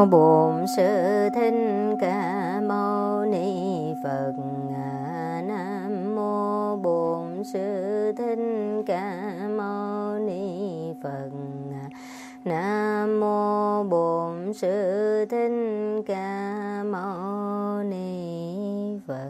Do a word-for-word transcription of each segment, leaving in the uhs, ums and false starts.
Mô Bổn Sư Thích Ca Mâu Ni Phật. Nam mô Bổn Sư Thích Ca Mâu Ni Phật. Nam mô Bổn Sư Thích Ca Mâu Ni Phật.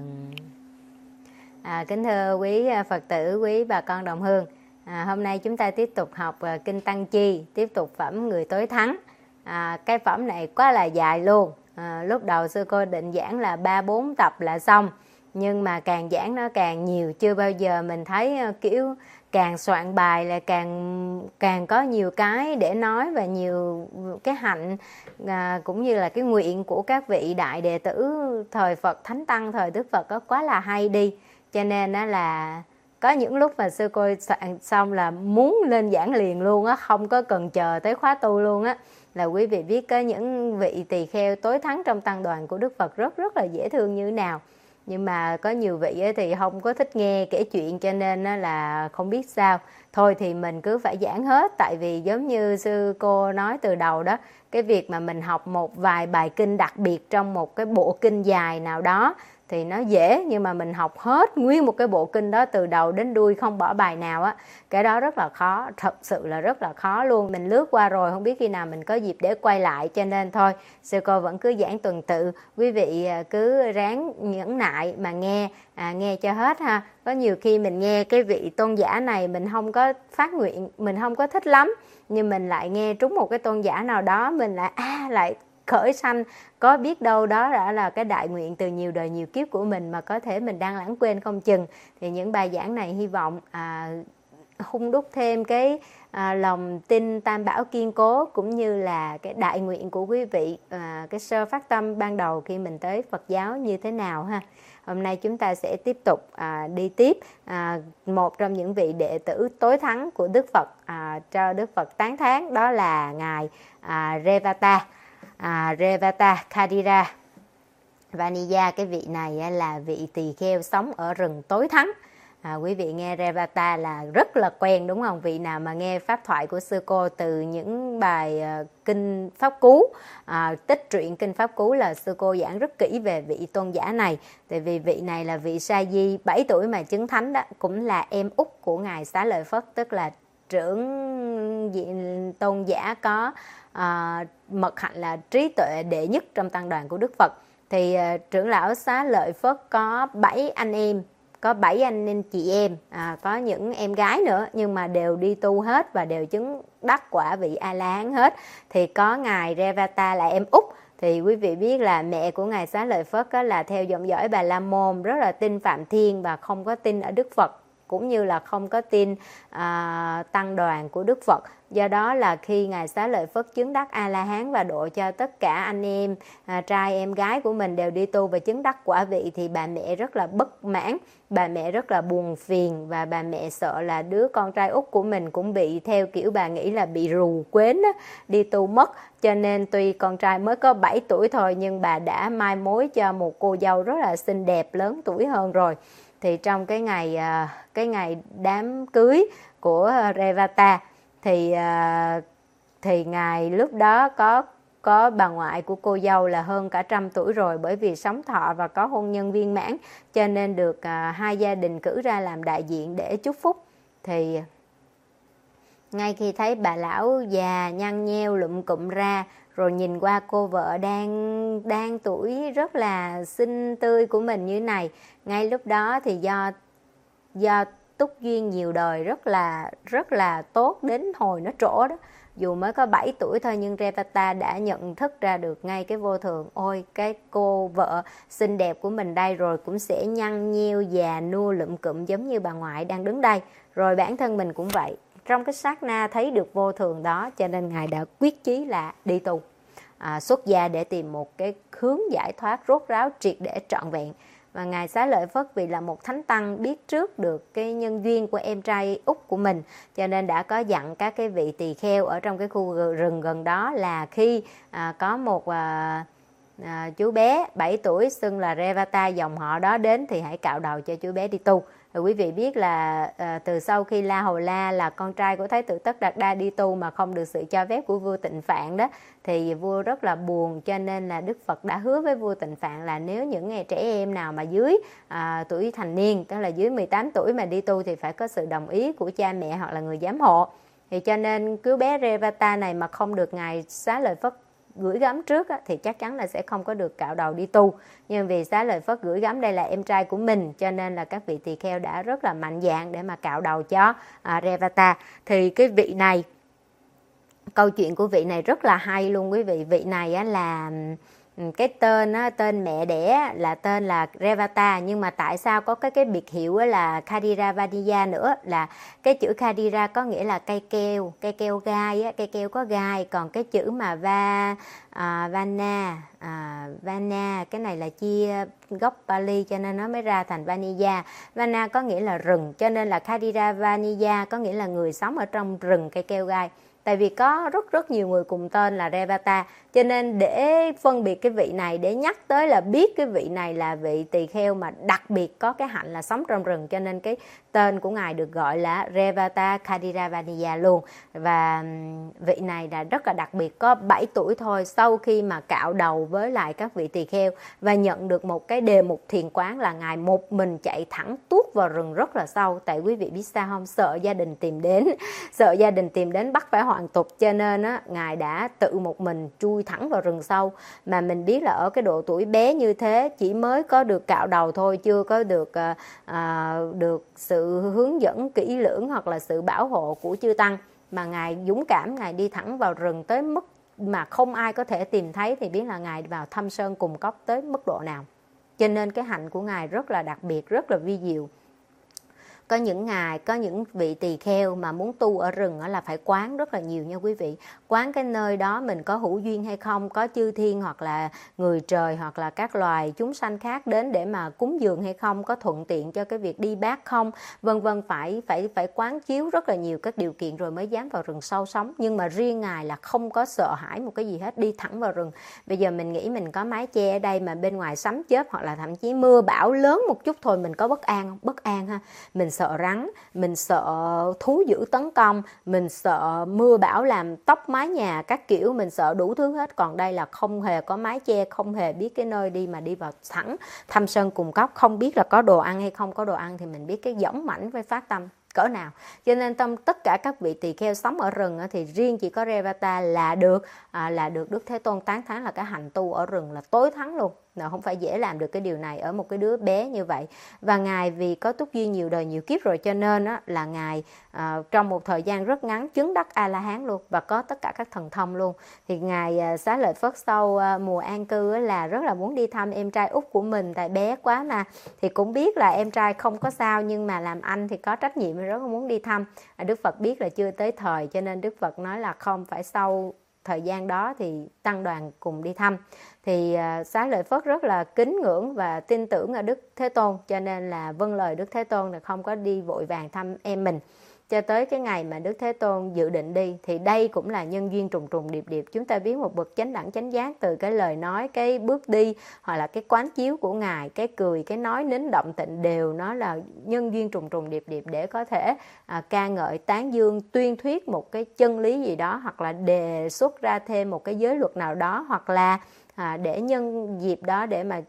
À, kính thưa quý Phật tử, quý bà con đồng hương, à, hôm nay chúng ta tiếp tục học à, Kinh Tăng Chi, tiếp tục phẩm Người Tối Thắng. À, cái phẩm này quá là dài luôn. À, lúc đầu sư cô định giảng là ba bốn tập là xong, nhưng mà càng giảng nó càng nhiều. Chưa bao giờ mình thấy uh, kiểu càng soạn bài là càng càng có nhiều cái để nói, và nhiều cái hạnh à, cũng như là cái nguyện của các vị đại đệ tử thời Phật Thánh Tăng, thời Đức Phật đó quá là hay đi. Cho nên đó là có những lúc mà sư cô soạn xong là muốn lên giảng liền luôn á, không có cần chờ tới khóa tu luôn á. Là quý vị biết có những vị tỳ kheo tối thắng trong tăng đoàn của Đức Phật rất rất là dễ thương như thế nào. Nhưng mà có nhiều vị thì không có thích nghe kể chuyện, cho nên là không biết sao. Thôi thì mình cứ phải giảng hết. Tại vì giống như sư cô nói từ đầu đó, cái việc mà mình học một vài bài kinh đặc biệt trong một cái bộ kinh dài nào đó thì nó dễ, nhưng mà mình học hết nguyên một cái bộ kinh đó từ đầu đến đuôi không bỏ bài nào á, cái đó rất là khó, thật sự là rất là khó luôn. Mình lướt qua rồi, không biết khi nào mình có dịp để quay lại, cho nên thôi sư cô vẫn cứ giảng tuần tự. Quý vị cứ ráng nhẫn nại mà nghe, à, nghe cho hết ha. Có nhiều khi mình nghe cái vị tôn giả này mình không có phát nguyện, mình không có thích lắm, nhưng mình lại nghe trúng một cái tôn giả nào đó, mình lại à lại khởi sanh, có biết đâu đó đã là cái đại nguyện từ nhiều đời nhiều kiếp của mình mà có thể mình đang lãng quên không chừng. Thì những bài giảng này hy vọng à, hung đúc thêm cái à, lòng tin tam bảo kiên cố, cũng như là cái đại nguyện của quý vị, à, cái sơ phát tâm ban đầu khi mình tới Phật giáo như thế nào ha. Hôm nay chúng ta sẽ tiếp tục à, đi tiếp à, một trong những vị đệ tử tối thắng của Đức Phật, à, cho Đức Phật tán thán, đó là ngài à, Revata. À, Revata Khadira Vaniya. Cái vị này là vị tỳ kheo sống ở rừng tối thắng. À, quý vị nghe Revata là rất là quen đúng không? Vị nào mà nghe pháp thoại của sư cô từ những bài uh, kinh pháp cú, uh, tích truyện kinh pháp cú, là sư cô giảng rất kỹ về vị tôn giả này. Tại vì vị này là vị sa di bảy tuổi mà chứng thánh đó, cũng là em út của ngài Xá Lợi Phất, tức là trưởng diện tôn giả có uh, mật hạnh là trí tuệ đệ nhất trong tăng đoàn của Đức Phật. Thì uh, trưởng lão Xá Lợi Phất có bảy anh em, có bảy anh em chị em, à, có những em gái nữa, nhưng mà đều đi tu hết và đều chứng đắc quả vị A-la-hán hết. Thì có ngài Revata là em út. Thì quý vị biết là mẹ của ngài Xá Lợi Phất là theo dòng dõi Bà La Môn, rất là tin Phạm Thiên và không có tin ở Đức Phật, cũng như là không có tin à, tăng đoàn của Đức Phật. Do đó là khi ngài Xá Lợi Phất chứng đắc A-la-hán và độ cho tất cả anh em à, trai em gái của mình đều đi tu và chứng đắc quả vị, thì bà mẹ rất là bất mãn, bà mẹ rất là buồn phiền, và bà mẹ sợ là đứa con trai út của mình cũng bị theo kiểu bà nghĩ là bị rù quến á, đi tu mất. Cho nên tuy con trai mới có bảy tuổi thôi, nhưng bà đã mai mối cho một cô dâu rất là xinh đẹp, lớn tuổi hơn rồi. Thì trong cái ngày cái ngày đám cưới của Revata thì thì ngài lúc đó có có bà ngoại của cô dâu là hơn cả trăm tuổi rồi, bởi vì sống thọ và có hôn nhân viên mãn, cho nên được hai gia đình cử ra làm đại diện để chúc phúc. Thì ngay khi thấy bà lão già nhăn nheo lụm cụm ra, rồi nhìn qua cô vợ đang đang tuổi rất là xinh tươi của mình như này, ngay lúc đó thì do do túc duyên nhiều đời rất là rất là tốt đến hồi nó trổ đó, dù mới có bảy tuổi thôi, nhưng Revata đã nhận thức ra được ngay cái vô thường. Ôi, cái cô vợ xinh đẹp của mình đây rồi cũng sẽ nhăn nheo già nua lụm cụm giống như bà ngoại đang đứng đây, rồi bản thân mình cũng vậy. Trong cái sát na thấy được vô thường đó, cho nên ngài đã quyết chí là đi tu, à, xuất gia để tìm một cái hướng giải thoát rốt ráo triệt để trọn vẹn. Và ngài Xá Lợi Phất vì là một thánh tăng, biết trước được cái nhân duyên của em trai út của mình, cho nên đã có dặn các cái vị tỳ kheo ở trong cái khu rừng gần đó là khi à, có một à, à, chú bé bảy tuổi xưng là Revata, dòng họ đó đến thì hãy cạo đầu cho chú bé đi tu. Rồi quý vị biết là à, từ sau khi La Hầu La là con trai của Thái tử Tất Đạt Đa đi tu mà không được sự cho phép của vua Tịnh Phạn đó, thì vua rất là buồn, cho nên là Đức Phật đã hứa với vua Tịnh Phạn là nếu những ngày trẻ em nào mà dưới à, tuổi thành niên, tức là dưới mười tám tuổi mà đi tu thì phải có sự đồng ý của cha mẹ hoặc là người giám hộ. Thì cho nên cứu bé Revata này mà không được Ngài Xá Lợi Phất gửi gắm trước á, thì chắc chắn là sẽ không có được cạo đầu đi tu. Nhưng vì Xá Lợi Phất gửi gắm đây là em trai của mình, cho nên là các vị tỳ kheo đã rất là mạnh dạn để mà cạo đầu cho à, Revata. Thì cái vị này, câu chuyện của vị này rất là hay luôn quý vị. Vị này á, là cái tên á, tên mẹ đẻ là tên là Revata, nhưng mà tại sao có cái cái biệt hiệu là Khadiravaniya nữa, là cái chữ Khadira có nghĩa là cây keo, cây keo gai á, cây keo có gai, còn cái chữ mà va à, vana à, vana cái này là chia gốc Pali cho nên nó mới ra thành Vaniya. Vana có nghĩa là rừng, cho nên là Khadiravaniya có nghĩa là người sống ở trong rừng cây keo gai. Tại vì có rất rất nhiều người cùng tên là Revata, cho nên để phân biệt cái vị này, để nhắc tới là biết cái vị này là vị tỳ kheo mà đặc biệt có cái hạnh là sống trong rừng, cho nên cái tên của Ngài được gọi là Revata Khadiravaniya luôn. Và vị này là rất là đặc biệt, có bảy tuổi thôi, sau khi mà cạo đầu với lại các vị tỳ kheo và nhận được một cái đề mục thiền quán là Ngài một mình chạy thẳng tuốt vào rừng rất là sâu. Tại quý vị biết sao không? Sợ gia đình tìm đến, sợ gia đình tìm đến bắt phải hoàn tục, cho nên á, Ngài đã tự một mình chui thẳng vào rừng sâu. Mà mình biết là ở cái độ tuổi bé như thế, chỉ mới có được cạo đầu thôi, chưa có được à, à, được sự hướng dẫn kỹ lưỡng hoặc là sự bảo hộ của chư tăng, mà Ngài dũng cảm, Ngài đi thẳng vào rừng tới mức mà không ai có thể tìm thấy, thì biết là Ngài vào thâm sơn cùng cốc tới mức độ nào. Cho nên cái hạnh của Ngài rất là đặc biệt, rất là vi diệu. Có những ngài, có những vị tỳ kheo mà muốn tu ở rừng là phải quán rất là nhiều nha quý vị. Quán cái nơi đó mình có hữu duyên hay không, có chư thiên hoặc là người trời hoặc là các loài chúng sanh khác đến để mà cúng dường hay không, có thuận tiện cho cái việc đi bát không, vân vân, phải phải phải quán chiếu rất là nhiều các điều kiện rồi mới dám vào rừng sâu sống. Nhưng mà riêng Ngài là không có sợ hãi một cái gì hết, đi thẳng vào rừng. Bây giờ mình nghĩ mình có mái che ở đây mà bên ngoài sấm chớp hoặc là thậm chí mưa bão lớn một chút thôi, mình có bất an không? Bất an ha. Mình sợ rắn, mình sợ thú dữ tấn công, mình sợ mưa bão làm tốc mái nhà các kiểu, mình sợ đủ thứ hết. Còn đây là không hề có mái che, không hề biết cái nơi đi mà đi vào thẳng thâm sơn cùng cốc, không biết là có đồ ăn hay không có đồ ăn, thì mình biết cái dũng mãnh với phát tâm cỡ nào. Cho nên trong tất cả các vị tỳ kheo sống ở rừng thì riêng chỉ có Revata là được à, là được Đức Thế Tôn tán thán là cái hành tu ở rừng là tối thắng luôn. Nào, không phải dễ làm được cái điều này ở một cái đứa bé như vậy. Và Ngài vì có túc duyên nhiều đời nhiều kiếp rồi, cho nên á, là Ngài à, trong một thời gian rất ngắn chứng đắc A-la-hán luôn, và có tất cả các thần thông luôn. Thì Ngài à, Xá Lợi Phất sau à, mùa an cư á, là rất là muốn đi thăm em trai út của mình, tại bé quá mà. Thì cũng biết là em trai không có sao, nhưng mà làm anh thì có trách nhiệm, rất là muốn đi thăm. à, Đức Phật biết là chưa tới thời, cho nên Đức Phật nói là không phải sau thời gian đó thì tăng đoàn cùng đi thăm. Thì uh, Xá Lợi Phất rất là kính ngưỡng và tin tưởng ở Đức Thế Tôn, cho nên là vâng lời Đức Thế Tôn là không có đi vội vàng thăm em mình. Cho tới cái ngày mà Đức Thế Tôn dự định đi, thì đây cũng là nhân duyên trùng trùng điệp điệp. Chúng ta biết một bậc chánh đẳng chánh giác từ cái lời nói, cái bước đi, hoặc là cái quán chiếu của Ngài, cái cười, cái nói nín động tịnh, đều nó là nhân duyên trùng trùng điệp điệp để có thể à, ca ngợi, tán dương, tuyên thuyết một cái chân lý gì đó, hoặc là đề xuất ra thêm một cái giới luật nào đó, hoặc là à, để nhân dịp đó để mà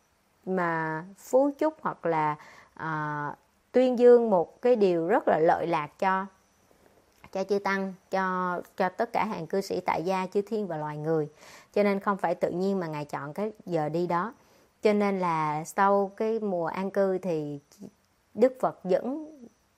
mà phú chúc, hoặc là à, tuyên dương một cái điều rất là lợi lạc cho cho chư tăng, cho cho tất cả hàng cư sĩ tại gia, chư thiên và loài người. Cho nên không phải tự nhiên mà Ngài chọn cái giờ đi đó. Cho nên là sau cái mùa an cư thì Đức Phật dẫn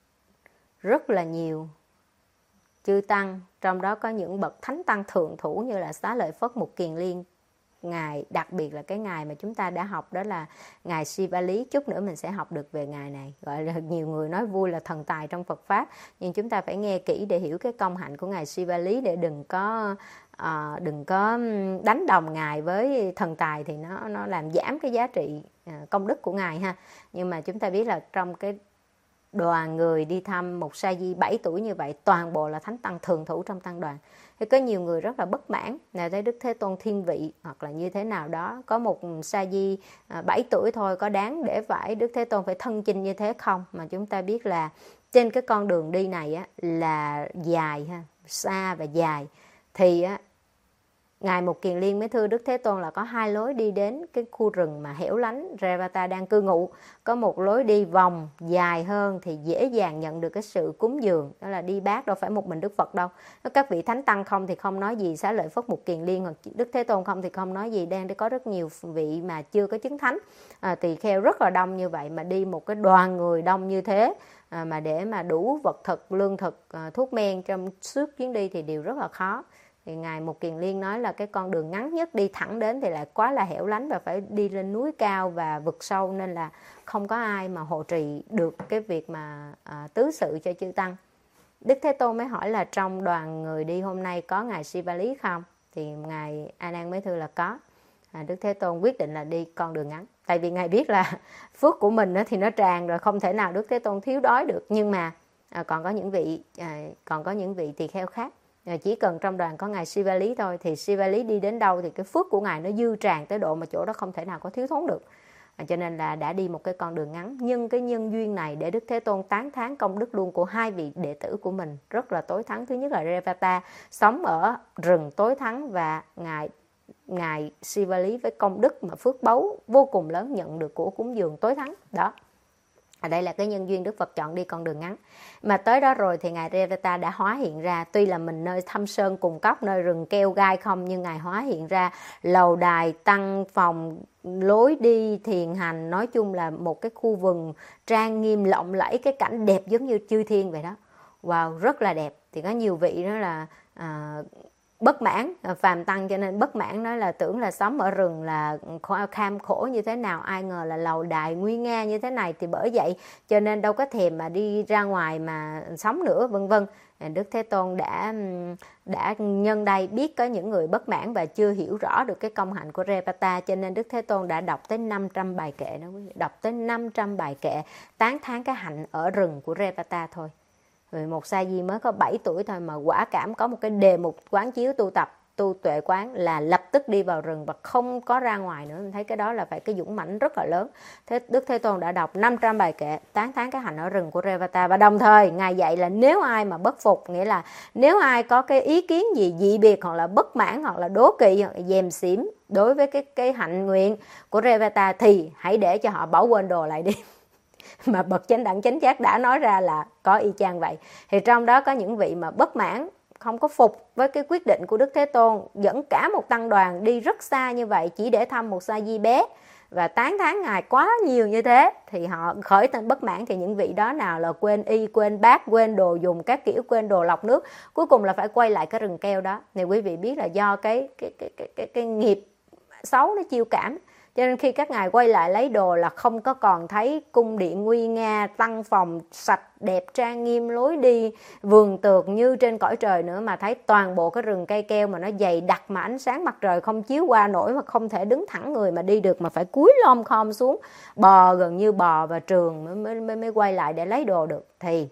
rất là nhiều chư tăng, trong đó có những bậc thánh tăng thượng thủ như là Xá Lợi Phất, Mục Kiền Liên. Ngài đặc biệt là cái ngày mà chúng ta đã học, đó là Ngài Sivali. Chút nữa mình sẽ học được về Ngài này, gọi là nhiều người nói vui là thần tài trong Phật Pháp, nhưng chúng ta phải nghe kỹ để hiểu cái công hạnh của Ngài Sivali, để đừng có uh, đừng có đánh đồng Ngài với thần tài, thì nó nó làm giảm cái giá trị uh, công đức của Ngài ha. Nhưng mà chúng ta biết là trong cái đoàn người đi thăm một sa di bảy tuổi như vậy, toàn bộ là thánh tăng thường thủ trong tăng đoàn. Thì có nhiều người rất là bất mãn, là thấy Đức Thế Tôn thiên vị hoặc là như thế nào đó, có một sa di bảy tuổi thôi, có đáng để phải Đức Thế Tôn phải thân chinh như thế không? Mà chúng ta biết là trên cái con đường đi này á, là dài ha, xa và dài, thì á, Ngài Mục Kiền Liên mới thưa Đức Thế Tôn là có hai lối đi đến cái khu rừng mà hẻo lánh Revata đang cư ngụ. Có một lối đi vòng dài hơn thì dễ dàng nhận được cái sự cúng dường, đó là đi bát, đâu phải một mình Đức Phật đâu. Các vị thánh tăng không thì không nói gì, Xá Lợi Phất, Mục Kiền Liên hoặc Đức Thế Tôn không thì không nói gì, đang có rất nhiều vị mà chưa có chứng thánh, à, tỳ kheo rất là đông như vậy, mà đi một cái đoàn người đông như thế, à, mà để mà đủ vật thực, lương thực, à, thuốc men trong suốt chuyến đi thì đều rất là khó. Thì Ngài Mục Kiền Liên nói là cái con đường ngắn nhất đi thẳng đến thì lại quá là hẻo lánh và phải đi lên núi cao và vực sâu, nên là không có ai mà hộ trì được cái việc mà à, tứ sự cho chư tăng. Đức Thế Tôn mới hỏi là trong đoàn người đi hôm nay có Ngài Sivali không? Thì Ngài A Nan mới thưa là có. À, Đức Thế Tôn quyết định là đi con đường ngắn. Tại vì Ngài biết là phước của mình thì nó tràn rồi, không thể nào Đức Thế Tôn thiếu đói được. Nhưng mà à, còn có những vị à, còn có những vị tỳ kheo khác, chỉ cần trong đoàn có Ngài Sivali thôi, thì Sivali đi đến đâu thì cái phước của Ngài nó dư tràn tới độ mà chỗ đó không thể nào có thiếu thốn được, à, cho nên là đã đi một cái con đường ngắn. Nhưng cái nhân duyên này để Đức Thế Tôn tán thán công đức luôn của hai vị đệ tử của mình rất là tối thắng. Thứ nhất là Revata sống ở rừng tối thắng, và Ngài Ngài Sivali với công đức mà phước báu vô cùng lớn nhận được của cúng dường tối thắng đó. Ở đây là cái nhân duyên Đức Phật chọn đi con đường ngắn. Mà tới đó rồi thì Ngài Revata đã hóa hiện ra. Tuy là mình nơi thâm sơn cùng cốc, nơi rừng keo gai không, nhưng Ngài hóa hiện ra lầu đài, tăng phòng, lối đi, thiền hành. Nói chung là một cái khu vườn trang nghiêm lộng lẫy, cái cảnh đẹp giống như chư thiên vậy đó. Wow, rất là đẹp. Thì có nhiều vị đó là à, bất mãn, phàm tăng cho nên bất mãn, nói là tưởng là sống ở rừng là kham khổ như thế nào, ai ngờ là lầu đài nguy nga như thế này, thì bởi vậy cho nên đâu có thèm mà đi ra ngoài mà sống nữa, vân vân. Đức Thế Tôn đã đã nhân đây biết có những người bất mãn và chưa hiểu rõ được cái công hạnh của Revata, cho nên Đức Thế Tôn đã đọc tới năm trăm bài kệ đó, đọc tới năm trăm bài kệ tán thán cái hạnh ở rừng của Revata thôi. Rồi một sa di mới có bảy tuổi thôi mà quả cảm có một cái đề mục quán chiếu tu tập, tu tuệ quán là lập tức đi vào rừng và không có ra ngoài nữa. Mình thấy cái đó là phải cái dũng mãnh rất là lớn. Thế Đức Thế Tôn đã đọc năm trăm bài kệ tán thán cái hạnh ở rừng của Revata, và đồng thời Ngài dạy là nếu ai mà bất phục, nghĩa là nếu ai có cái ý kiến gì dị biệt hoặc là bất mãn hoặc là đố kỵ hoặc là dèm xỉm đối với cái cái hạnh nguyện của Revata thì hãy để cho họ bỏ quên đồ lại đi. Mà bậc chánh đẳng chánh giác đã nói ra là có y chang vậy. Thì trong đó có những vị mà bất mãn, không có phục với cái quyết định của Đức Thế Tôn dẫn cả một tăng đoàn đi rất xa như vậy chỉ để thăm một sa di bé và tán thán Ngài quá nhiều như thế, thì họ khởi tên bất mãn. Thì những vị đó nào là quên y, quên bát, quên đồ dùng các kiểu, quên đồ lọc nước, cuối cùng là phải quay lại cái rừng keo đó. Thì quý vị biết là do cái cái cái cái cái, cái nghiệp xấu nó chiêu cảm, cho nên khi các ngài quay lại lấy đồ là không có còn thấy cung điện nguy nga, tăng phòng sạch đẹp trang nghiêm, lối đi vườn tược như trên cõi trời nữa, mà thấy toàn bộ cái rừng cây keo mà nó dày đặc, mà ánh sáng mặt trời không chiếu qua nổi, mà không thể đứng thẳng người mà đi được, mà phải cúi lom khom xuống, bò gần như bò và trường mới mới mới quay lại để lấy đồ được. Thì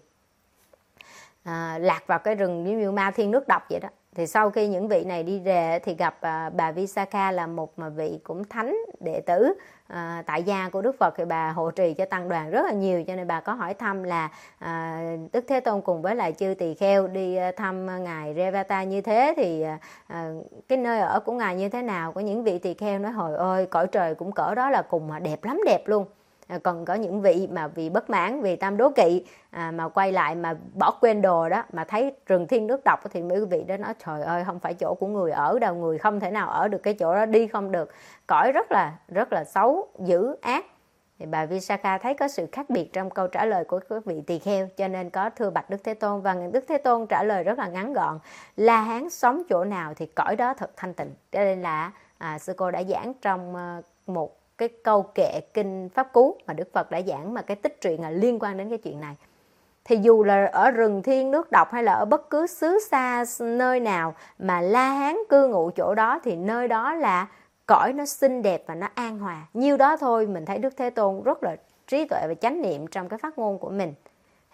à, lạc vào cái rừng giống như ma thiên nước độc vậy đó. Thì sau khi những vị này đi về thì gặp à, bà Visakha là một mà vị cũng thánh đệ tử à, tại gia của Đức Phật. Thì bà hộ trì cho tăng đoàn rất là nhiều, cho nên bà có hỏi thăm là à, Đức Thế Tôn cùng với lại chư tỳ kheo đi thăm Ngài Revata như thế thì à, cái nơi ở của Ngài như thế nào. Có những vị tỳ kheo nói hồi ơi, cõi trời cũng cỡ đó là cùng mà đẹp lắm đẹp luôn. À, còn có những vị mà vì bất mãn, vì tam đố kỵ à, mà quay lại mà bỏ quên đồ đó, mà thấy rừng thiên nước độc thì mấy vị đó nói trời ơi, không phải chỗ của người ở đâu, người không thể nào ở được cái chỗ đó, đi không được, cõi rất là rất là xấu dữ ác. Thì bà Visakha thấy có sự khác biệt trong câu trả lời của các vị tỳ kheo, cho nên có thưa bạch Đức Thế Tôn, và Đức Thế Tôn trả lời rất là ngắn gọn: La Hán sống chỗ nào thì cõi đó thật thanh tịnh. Cho nên là à, sư cô đã giảng trong uh, một cái câu kệ kinh Pháp Cú mà Đức Phật đã giảng, mà cái tích truyện là liên quan đến cái chuyện này. Thì dù là ở rừng thiên nước độc hay là ở bất cứ xứ xa nơi nào mà La Hán cư ngụ chỗ đó, thì nơi đó là cõi nó xinh đẹp và nó an hòa. Nhiêu đó thôi mình thấy Đức Thế Tôn rất là trí tuệ và chánh niệm trong cái phát ngôn của mình.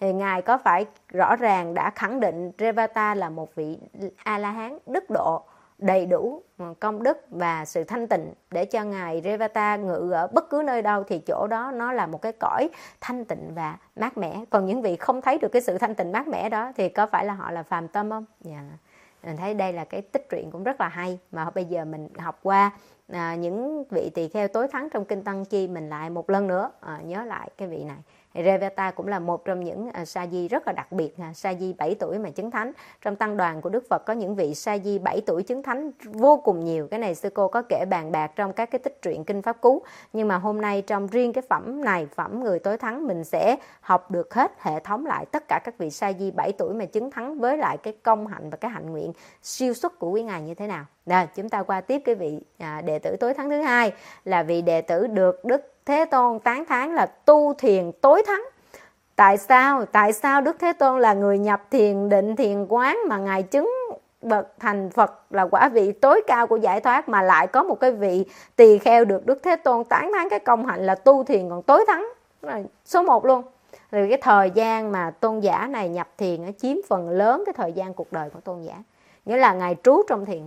thì ngài có phải rõ ràng đã khẳng định Revata là một vị A-la-hán đức độ, đầy đủ công đức và sự thanh tịnh, để cho ngài Revata ngự ở bất cứ nơi đâu thì chỗ đó nó là một cái cõi thanh tịnh và mát mẻ. Còn những vị không thấy được cái sự thanh tịnh mát mẻ đó thì có phải là họ là phàm tâm không? Yeah. Mình thấy đây là cái tích truyện cũng rất là hay, mà bây giờ mình học qua à, những vị tỳ kheo tối thắng trong kinh Tăng Chi, mình lại một lần nữa à, nhớ lại cái vị này. Revata cũng là một trong những uh, sa di rất là đặc biệt, uh, sa di bảy tuổi mà chứng thánh. Trong tăng đoàn của Đức Phật có những vị sa di bảy tuổi chứng thánh vô cùng nhiều. Cái này sư cô có kể bàn bạc trong các cái tích truyện kinh Pháp Cú. Nhưng mà hôm nay trong riêng cái phẩm này, phẩm người tối thắng, mình sẽ học được hết hệ thống lại tất cả các vị sa di bảy tuổi mà chứng thắng, với lại cái công hạnh và cái hạnh nguyện siêu xuất của quý ngài như thế nào. Rồi chúng ta qua tiếp cái vị à, đệ tử tối thắng thứ hai, là vị đệ tử được Đức Thế Tôn tán thán là tu thiền tối thắng. Tại sao? Tại sao Đức Thế Tôn là người nhập thiền định thiền quán mà ngài chứng bậc thành Phật, là quả vị tối cao của giải thoát, mà lại có một cái vị tỳ kheo được Đức Thế Tôn tán thán cái công hạnh là tu thiền còn tối thắng, số một luôn. Rồi cái thời gian mà tôn giả này nhập thiền nó chiếm phần lớn cái thời gian cuộc đời của tôn giả, nghĩa là ngài trú trong thiền,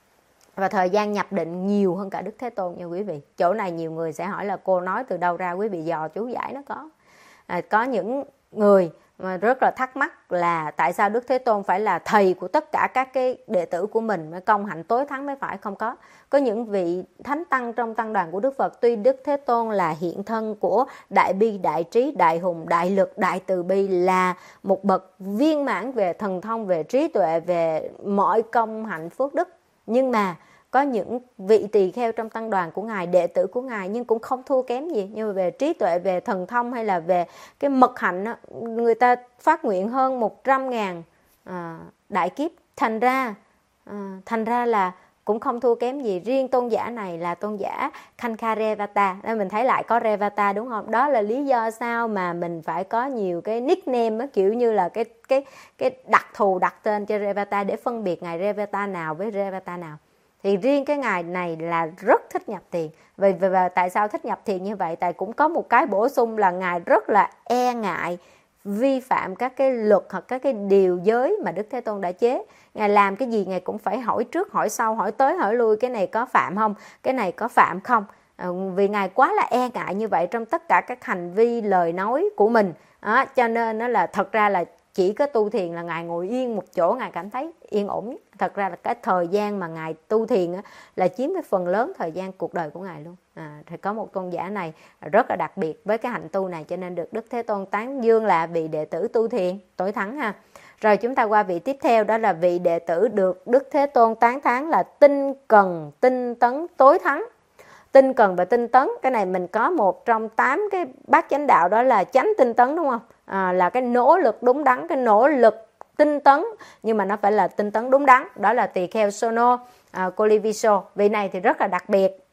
và thời gian nhập định nhiều hơn cả Đức Thế Tôn nha quý vị. Chỗ này nhiều người sẽ hỏi là cô nói từ đâu ra, quý vị dò chú giải nó có. À, có những người mà rất là thắc mắc là tại sao Đức Thế Tôn phải là thầy của tất cả các cái đệ tử của mình, mới công hạnh tối thắng mới phải. Không có. Có những vị thánh tăng trong tăng đoàn của Đức Phật, tuy Đức Thế Tôn là hiện thân của đại bi, đại trí, đại hùng, đại lực, đại từ bi, là một bậc viên mãn về thần thông, về trí tuệ, về mọi công hạnh phước đức, nhưng mà có những vị tỳ kheo trong tăng đoàn của ngài, đệ tử của ngài, nhưng cũng không thua kém gì, nhưng mà về trí tuệ, về thần thông hay là về cái mật hạnh đó, người ta phát nguyện hơn một trăm ngàn à, đại kiếp. Thành ra à, thành ra là cũng không thua kém gì. Riêng tôn giả này là tôn giả Khankha Revata. Đây mình thấy lại có Revata đúng không? Đó là lý do sao mà mình phải có nhiều cái nickname đó, kiểu như là cái cái cái đặc thù đặt tên cho Revata để phân biệt ngài Revata nào với Revata nào. Thì riêng cái ngài này là rất thích nhập thiền. Và, và, và tại sao thích nhập thiền như vậy? Tại cũng có một cái bổ sung là ngài rất là e ngại vi phạm các cái luật hoặc các cái điều giới mà Đức Thế Tôn đã chế. Ngài làm cái gì ngài cũng phải hỏi trước, hỏi sau, hỏi tới, hỏi lui, cái này có phạm không? Cái này có phạm không? À, vì ngài quá là e ngại như vậy trong tất cả các hành vi, lời nói của mình. À, cho nên nó là thật ra là chỉ có tu thiền là ngài ngồi yên một chỗ, ngài cảm thấy yên ổn nhất. Thật ra là cái thời gian mà ngài tu thiền á, là chiếm cái phần lớn thời gian cuộc đời của ngài luôn. À, thì có một tôn giả này rất là đặc biệt với cái hạnh tu này, cho nên được Đức Thế Tôn tán dương là vị đệ tử tu thiền tối thắng ha. Rồi chúng ta qua vị tiếp theo, đó là vị đệ tử được Đức Thế Tôn tán thán là tinh cần, tinh tấn, tối thắng. Tinh cần và tinh tấn, cái này mình có một trong tám cái bát chánh đạo, đó là chánh tinh tấn đúng không? À, là cái nỗ lực đúng đắn, cái nỗ lực tinh tấn, nhưng mà nó phải là tinh tấn đúng đắn. Đó là tỳ kheo Sono à, Koliviso. Vị này thì rất là đặc biệt.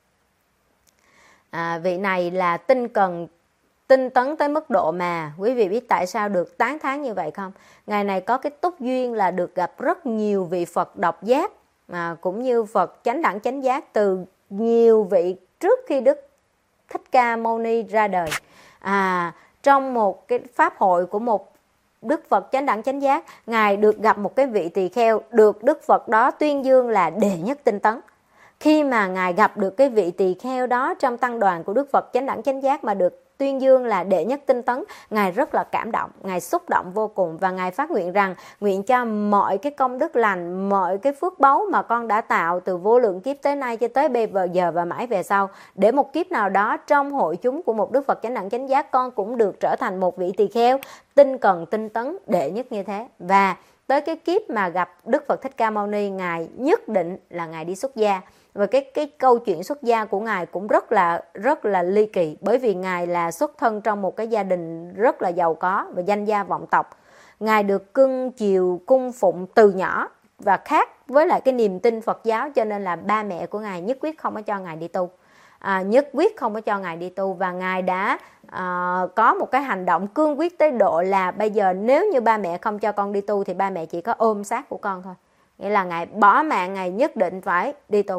À, vị này là tinh cần, tinh tấn tới mức độ mà quý vị biết tại sao được tán thán như vậy không? Ngài này có cái túc duyên là được gặp rất nhiều vị Phật độc giác, à, cũng như Phật chánh đẳng chánh giác từ nhiều vị trước khi Đức Thích Ca Mâu Ni ra đời. À, trong một cái pháp hội của một Đức Phật chánh đẳng chánh giác, ngài được gặp một cái vị tỳ kheo được Đức Phật đó tuyên dương là đệ nhất tinh tấn. Khi mà ngài gặp được cái vị tỳ kheo đó trong tăng đoàn của Đức Phật chánh đẳng chánh giác mà được tuyên dương là đệ nhất tinh tấn, ngài rất là cảm động, ngài xúc động vô cùng, và ngài phát nguyện rằng nguyện cho mọi cái công đức lành, mọi cái phước báu mà con đã tạo từ vô lượng kiếp tới nay cho tới bây giờ và mãi về sau, để một kiếp nào đó trong hội chúng của một Đức Phật chánh đẳng chánh giác, con cũng được trở thành một vị tỳ kheo tinh cần tinh tấn đệ nhất như thế. Và tới cái kiếp mà gặp Đức Phật Thích Ca Mâu Ni, ngài nhất định là ngài đi xuất gia. Và cái cái câu chuyện xuất gia của ngài cũng rất là rất là ly kỳ, bởi vì ngài là xuất thân trong một cái gia đình rất là giàu có và danh gia vọng tộc. Ngài được cưng chiều cung phụng từ nhỏ, và khác với lại cái niềm tin Phật giáo, cho nên là ba mẹ của ngài nhất quyết không có cho ngài đi tu. À, nhất quyết không có cho ngài đi tu, và ngài đã à, có một cái hành động cương quyết tới độ là bây giờ nếu như ba mẹ không cho con đi tu thì ba mẹ chỉ có ôm xác của con thôi. Nghĩa là ngài bỏ mạng, ngài nhất định phải đi tu.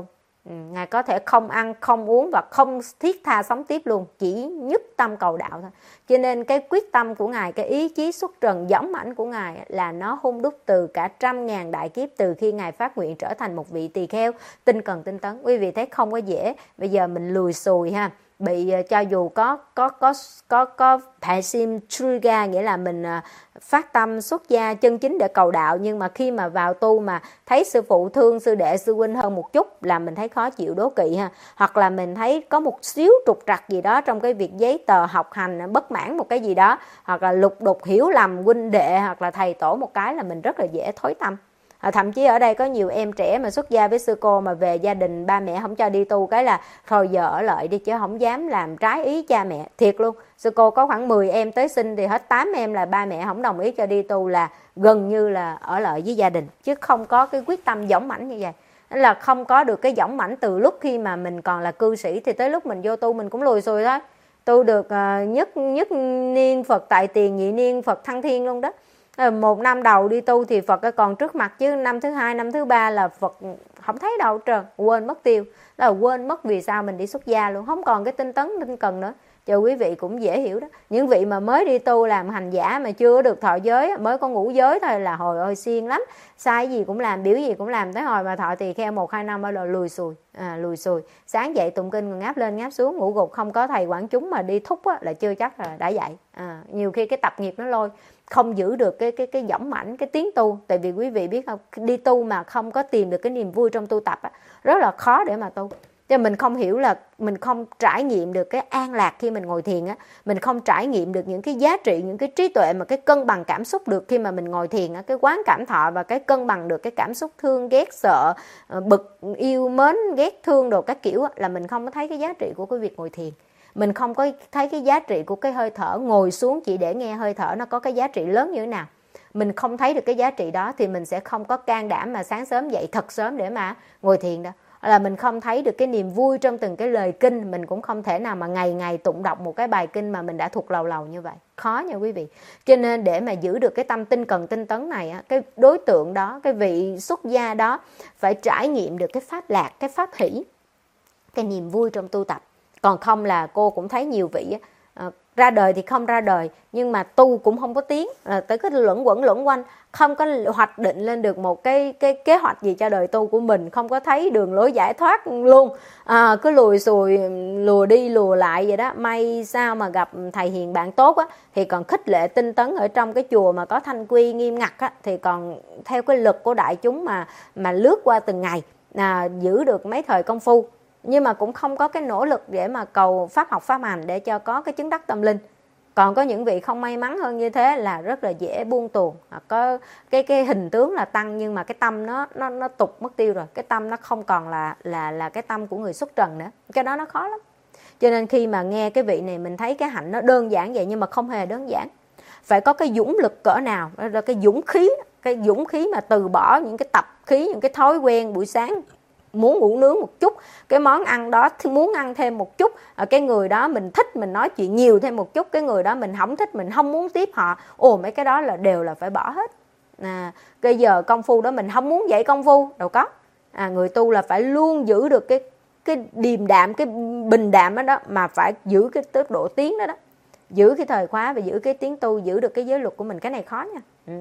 Ngài có thể không ăn, không uống và không thiết tha sống tiếp luôn, chỉ nhất tâm cầu đạo thôi. Cho nên cái quyết tâm của Ngài, cái ý chí xuất trần dũng mãnh của Ngài là nó hun đúc từ cả trăm ngàn đại kiếp, từ khi Ngài phát nguyện trở thành một vị tỳ kheo tinh cần tinh tấn. Quý vị thấy không có dễ. Bây giờ mình lùi xùi ha, bị cho dù có có có có có pasim truga, nghĩa là mình phát tâm xuất gia chân chính để cầu đạo, nhưng mà khi mà vào tu mà thấy sư phụ thương sư đệ sư huynh hơn một chút là mình thấy khó chịu, đố kỵ ha, hoặc là mình thấy có một xíu trục trặc gì đó trong cái việc giấy tờ học hành, bất mãn một cái gì đó, hoặc là lục đục hiểu lầm huynh đệ hoặc là thầy tổ một cái là mình rất là dễ thối tâm. À, thậm chí ở đây có nhiều em trẻ mà xuất gia với sư cô mà về gia đình ba mẹ không cho đi tu cái là thôi giờ ở lại đi chứ không dám làm trái ý cha mẹ. Thiệt luôn, sư cô có khoảng mười em tới xin thì hết tám em là ba mẹ không đồng ý cho đi tu, là gần như là ở lại với gia đình, chứ không có cái quyết tâm dũng mãnh như vậy. Nên là không có được cái dũng mãnh từ lúc khi mà mình còn là cư sĩ, thì tới lúc mình vô tu mình cũng lùi xùi thôi. Tu được uh, nhất nhất niên Phật tại tiền, nhị niên Phật thăng thiên luôn đó. Một năm đầu đi tu thì Phật còn trước mặt, chứ năm thứ hai, năm thứ ba là Phật không thấy đâu trơn, quên mất tiêu. Đó là quên mất vì sao mình đi xuất gia luôn, không còn cái tinh tấn tinh cần nữa. Cho quý vị cũng dễ hiểu đó. Những vị mà mới đi tu làm hành giả mà chưa được thọ giới, mới có ngũ giới thôi là hồi ơi xiên lắm, sai gì cũng làm, biểu gì cũng làm, tới hồi mà thọ tỳ kheo một hai năm ở là lùi xùi, à, lùi xùi. Sáng dậy tụng kinh còn ngáp lên ngáp xuống, ngủ gục, không có thầy quản chúng mà đi thúc á, là chưa chắc là đã dậy. À, nhiều khi cái tập nghiệp nó lôi, không giữ được cái cái cái dũng mãnh, cái tiếng tu. Tại vì quý vị biết không, đi tu mà không có tìm được cái niềm vui trong tu tập á, rất là khó để mà tu. Cho mình không hiểu là mình không trải nghiệm được cái an lạc khi mình ngồi thiền á, mình không trải nghiệm được những cái giá trị, những cái trí tuệ mà cái cân bằng cảm xúc được khi mà mình ngồi thiền á, cái quán cảm thọ và cái cân bằng được cái cảm xúc thương ghét sợ, bực yêu mến ghét thương đồ các kiểu á, là mình không có thấy cái giá trị của cái việc ngồi thiền. Mình không có thấy cái giá trị của cái hơi thở, ngồi xuống chỉ để nghe hơi thở nó có cái giá trị lớn như thế nào. Mình không thấy được cái giá trị đó thì mình sẽ không có can đảm mà sáng sớm dậy thật sớm để mà ngồi thiền đâu. Là mình không thấy được cái niềm vui trong từng cái lời kinh, mình cũng không thể nào mà ngày ngày tụng đọc một cái bài kinh mà mình đã thuộc lầu lầu như vậy. Khó nha quý vị. Cho nên để mà giữ được cái tâm tinh cần tinh tấn này, cái đối tượng đó, cái vị xuất gia đó phải trải nghiệm được cái pháp lạc, cái pháp hỷ, cái niềm vui trong tu tập. Còn không là cô cũng thấy nhiều vị à, ra đời thì không ra đời, nhưng mà tu cũng không có tiến, à, tới cái luẩn quẩn luẩn quanh, không có hoạch định lên được một cái cái kế hoạch gì cho đời tu của mình, không có thấy đường lối giải thoát luôn, à, cứ lùi xùi lùa đi lùa lại vậy đó. May sao mà gặp thầy hiền bạn tốt á, thì còn khích lệ tinh tấn ở trong cái chùa mà có thanh quy nghiêm ngặt á, thì còn theo cái lực của đại chúng mà mà lướt qua từng ngày, à, giữ được mấy thời công phu. Nhưng mà cũng không có cái nỗ lực để mà cầu pháp học pháp hành để cho có cái chứng đắc tâm linh. Còn có những vị không may mắn hơn như thế là rất là dễ buông tuồng, có cái cái hình tướng là tăng nhưng mà cái tâm nó nó nó tụt mất tiêu rồi, cái tâm nó không còn là là là cái tâm của người xuất trần nữa. Cái đó nó khó lắm. Cho nên khi mà nghe cái vị này mình thấy cái hạnh nó đơn giản vậy nhưng mà không hề đơn giản. Phải có cái dũng lực cỡ nào, đó là cái dũng khí, cái dũng khí mà từ bỏ những cái tập khí, những cái thói quen buổi sáng muốn ngủ nướng một chút, cái món ăn đó muốn ăn thêm một chút, cái người đó mình thích mình nói chuyện nhiều thêm một chút, cái người đó mình không thích mình không muốn tiếp họ, ồ mấy cái đó là đều là phải bỏ hết. À, cái giờ công phu đó mình không muốn dạy công phu đâu có. À, người tu là phải luôn giữ được cái cái điềm đạm, cái bình đạm đó, đó mà phải giữ cái tốc độ tiến đó đó, giữ cái thời khóa và giữ cái tiến tu, giữ được cái giới luật của mình, cái này khó nha. Ừ.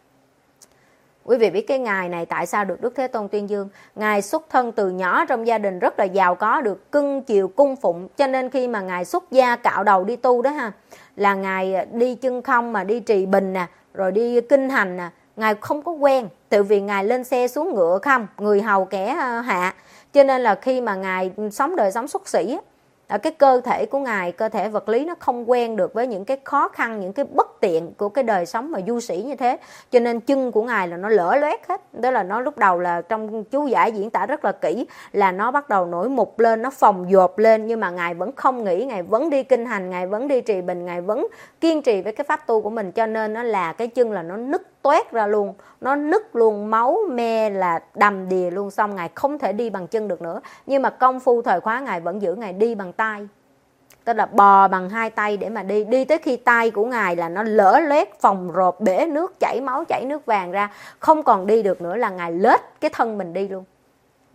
Quý vị biết cái ngài này tại sao được Đức Thế Tôn tuyên dương? Ngài xuất thân từ nhỏ trong gia đình rất là giàu có, được cưng chiều cung phụng, cho nên khi mà ngài xuất gia cạo đầu đi tu đó ha, là ngài đi chân không mà đi trì bình nè, rồi đi kinh hành nè, ngài không có quen, tự vì ngài lên xe xuống ngựa không, người hầu kẻ hạ, cho nên là khi mà ngài sống đời sống xuất sĩ, cái cơ thể của ngài, cơ thể vật lý nó không quen được với những cái khó khăn, những cái bất tiện của cái đời sống mà du sĩ như thế, cho nên chân của ngài là nó lở loét hết. Đó là nó lúc đầu là trong chú giải diễn tả rất là kỹ, là nó bắt đầu nổi mụn lên, nó phồng dộp lên, nhưng mà ngài vẫn không nghỉ, ngài vẫn đi kinh hành, ngài vẫn đi trì bình, ngài vẫn kiên trì với cái pháp tu của mình, cho nên nó là cái chân là nó nứt toét ra luôn, nó nứt luôn, máu me là đầm đìa luôn, xong ngài không thể đi bằng chân được nữa. Nhưng mà công phu thời khóa ngài vẫn giữ, ngài đi bằng tay, tức là bò bằng hai tay để mà đi, đi tới khi tay của ngài là nó lở loét, phồng rộp, bể nước, chảy máu, chảy nước vàng ra, không còn đi được nữa là ngài lết cái thân mình đi luôn.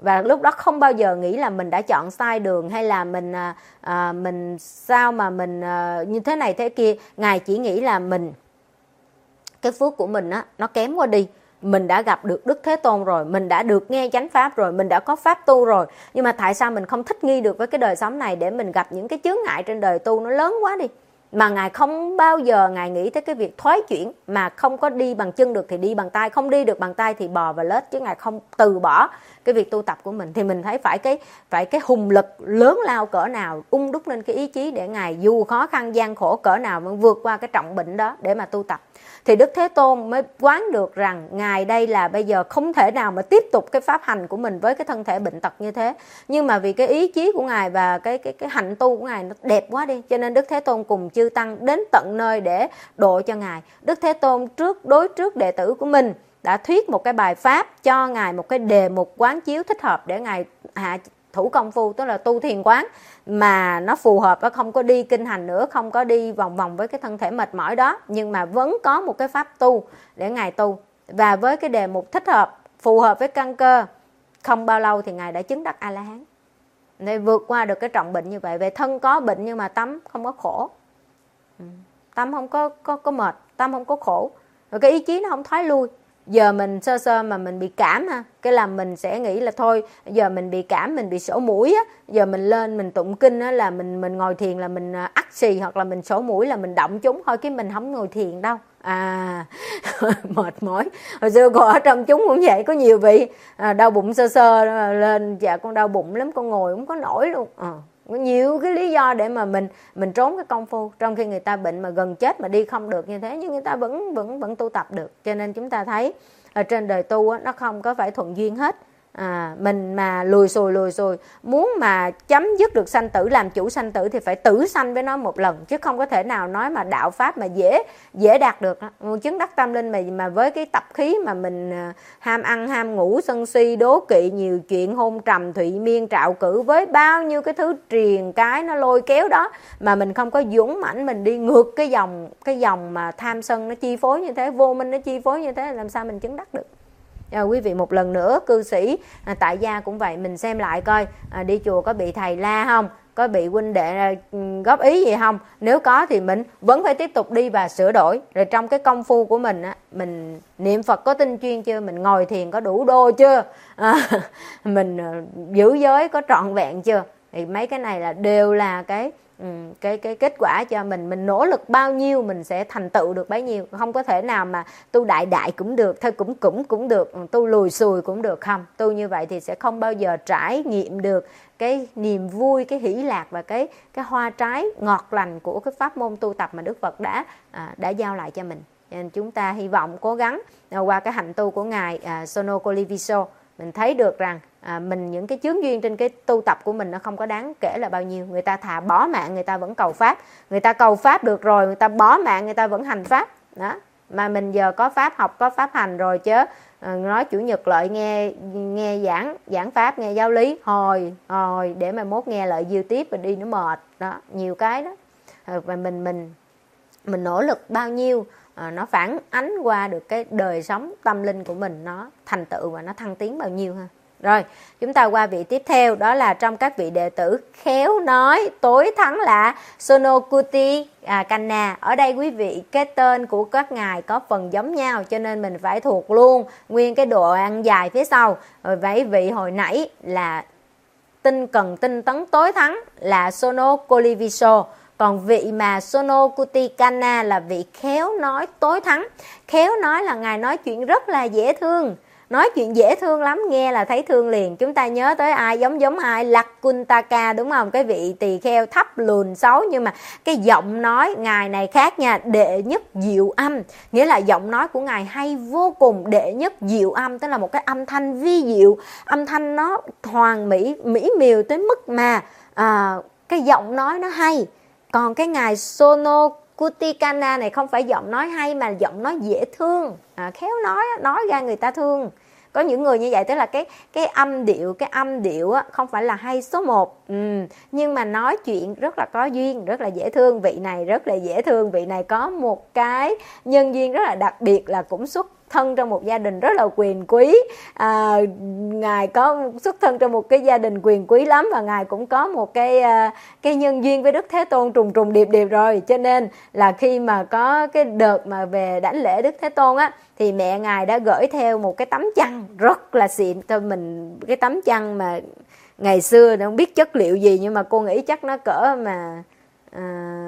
Và lúc đó không bao giờ nghĩ là mình đã chọn sai đường, hay là mình à, à, mình sao mà mình à, như thế này thế kia. Ngài chỉ nghĩ là mình, cái phước của mình á, nó kém quá đi. Mình đã gặp được Đức Thế Tôn rồi, mình đã được nghe chánh pháp rồi, mình đã có pháp tu rồi, nhưng mà tại sao mình không thích nghi được với cái đời sống này, để mình gặp những cái chướng ngại trên đời tu nó lớn quá đi. Mà Ngài không bao giờ Ngài nghĩ tới cái việc thoái chuyển, mà không có đi bằng chân được thì đi bằng tay, không đi được bằng tay thì bò và lết, chứ Ngài không từ bỏ cái việc tu tập của mình. Thì mình thấy phải cái phải cái hùng lực lớn lao cỡ nào, ung đúc lên cái ý chí để Ngài dù khó khăn gian khổ cỡ nào vẫn vượt qua cái trọng bệnh đó để mà tu tập. Thì Đức Thế Tôn mới quán được rằng Ngài đây là bây giờ không thể nào mà tiếp tục cái pháp hành của mình với cái thân thể bệnh tật như thế. Nhưng mà vì cái ý chí của Ngài và cái cái cái hạnh tu của Ngài nó đẹp quá đi, cho nên Đức Thế Tôn cùng chư tăng đến tận nơi để độ cho Ngài. Đức Thế Tôn trước đối trước đệ tử của mình đã thuyết một cái bài pháp cho Ngài, một cái đề mục quán chiếu thích hợp để Ngài hạ thủ công phu, tức là tu thiền quán mà nó phù hợp, và không có đi kinh hành nữa, không có đi vòng vòng với cái thân thể mệt mỏi đó, nhưng mà vẫn có một cái pháp tu để Ngài tu. Và với cái đề mục thích hợp, phù hợp với căn cơ, không bao lâu thì Ngài đã chứng đắc A-la-hán, để vượt qua được cái trọng bệnh như vậy. Về thân có bệnh nhưng mà tâm không có khổ, tâm không có, có, có mệt, tâm không có khổ, rồi cái ý chí nó không thoái lui. Giờ mình sơ sơ mà mình bị cảm ha, cái là mình sẽ nghĩ là thôi, giờ mình bị cảm, mình bị sổ mũi á, giờ mình lên mình tụng kinh á, là mình mình ngồi thiền là mình ắt xì, hoặc là mình sổ mũi là mình động chúng thôi, cái mình không ngồi thiền đâu. À mệt mỏi. Hồi xưa cô ở trong chúng cũng vậy, có nhiều vị à, đau bụng sơ sơ lên, dạ con đau bụng lắm, con ngồi không có nổi luôn. À, có nhiều cái lý do để mà mình mình trốn cái công phu, trong khi người ta bệnh mà gần chết mà đi không được như thế, nhưng người ta vẫn vẫn vẫn tu tập được. Cho nên chúng ta thấy ở trên đời tu á, nó không có phải thuận duyên hết. À, mình mà lùi xùi lùi xùi muốn mà chấm dứt được sanh tử, làm chủ sanh tử thì phải tử sanh với nó một lần, chứ không có thể nào nói mà đạo pháp mà dễ dễ đạt được. Chứng đắc tâm linh mà mà với cái tập khí mà mình ham ăn ham ngủ, sân si đố kỵ, nhiều chuyện, hôn trầm thụy miên, trạo cử, với bao nhiêu cái thứ triền cái nó lôi kéo đó, mà mình không có dũng mãnh mình đi ngược cái dòng cái dòng mà tham sân nó chi phối như thế, vô minh nó chi phối như thế, làm sao mình chứng đắc được. À, quý vị một lần nữa, cư sĩ à, tại gia cũng vậy, mình xem lại coi à, đi chùa có bị thầy la không, có bị huynh đệ à, góp ý gì không. Nếu có thì mình vẫn phải tiếp tục đi và sửa đổi. Rồi trong cái công phu của mình á, mình niệm Phật có tinh chuyên chưa, mình ngồi thiền có đủ đô chưa, à, mình à, giữ giới có trọn vẹn chưa. Thì mấy cái này là đều là cái Ừ, cái cái kết quả cho mình mình nỗ lực bao nhiêu mình sẽ thành tựu được bấy nhiêu. Không có thể nào mà tu đại đại cũng được, thôi cũng cũng cũng được, tu lùi xùi cũng được. Không, tu như vậy thì sẽ không bao giờ trải nghiệm được cái niềm vui, cái hỷ lạc và cái cái hoa trái ngọt lành của cái pháp môn tu tập mà Đức Phật đã à, đã giao lại cho mình. Nên chúng ta hy vọng cố gắng à, qua cái hành tu của ngài à, Sono Coliviso, mình thấy được rằng à, mình những cái chướng duyên trên cái tu tập của mình nó không có đáng kể là bao nhiêu. Người ta thà bỏ mạng người ta vẫn cầu pháp, người ta cầu pháp được rồi người ta bỏ mạng người ta vẫn hành pháp đó. Mà mình giờ có pháp học, có pháp hành rồi, chứ à, nói chủ nhật lợi nghe nghe giảng giảng pháp, nghe giáo lý hồi hồi để mà mốt nghe lợi diêu tiếp và đi nó mệt đó, nhiều cái đó. À, và mình mình mình nỗ lực bao nhiêu à, nó phản ánh qua được cái đời sống tâm linh của mình, nó thành tựu và nó thăng tiến bao nhiêu ha. Rồi chúng ta qua vị tiếp theo, đó là trong các vị đệ tử khéo nói tối thắng là Sonokuti à, Kanna. Ở đây quý vị, cái tên của các ngài có phần giống nhau, cho nên mình phải thuộc luôn nguyên cái đoạn dài phía sau. Rồi vậy vị hồi nãy là tinh cần tinh tấn tối thắng là Sono Coliviso, còn vị mà Sonokuti Kanna là vị khéo nói tối thắng. Khéo nói là ngài nói chuyện rất là dễ thương, nói chuyện dễ thương lắm, nghe là thấy thương liền. Chúng ta nhớ tới ai giống giống ai? Lakuntaka đúng không? Cái vị tỳ kheo thấp lùn xấu, nhưng mà cái giọng nói ngài này khác nha, đệ nhất diệu âm, nghĩa là giọng nói của ngài hay vô cùng. Đệ nhất diệu âm tức là một cái âm thanh vi diệu, âm thanh nó hoàn mỹ mỹ miều tới mức mà à, cái giọng nói nó hay. Còn cái ngài Sonokuti Kanna này không phải giọng nói hay mà giọng nói dễ thương, à, khéo nói nói ra người ta thương. Có những người như vậy, tức là cái cái âm điệu cái âm điệu á, không phải là hay số một, ừ, nhưng mà nói chuyện rất là có duyên, rất là dễ thương. Vị này rất là dễ thương, vị này có một cái nhân duyên rất là đặc biệt là cũng xuất thân trong một gia đình rất là quyền quý, à, Ngài có xuất thân trong một cái gia đình quyền quý lắm, và Ngài cũng có một cái cái nhân duyên với Đức Thế Tôn trùng trùng điệp điệp rồi. Cho nên là khi mà có cái đợt mà về đảnh lễ Đức Thế Tôn á, thì mẹ Ngài đã gửi theo một cái tấm chăn rất là xịn cho mình. Cái tấm chăn mà ngày xưa không biết chất liệu gì, nhưng mà cô nghĩ chắc nó cỡ mà à,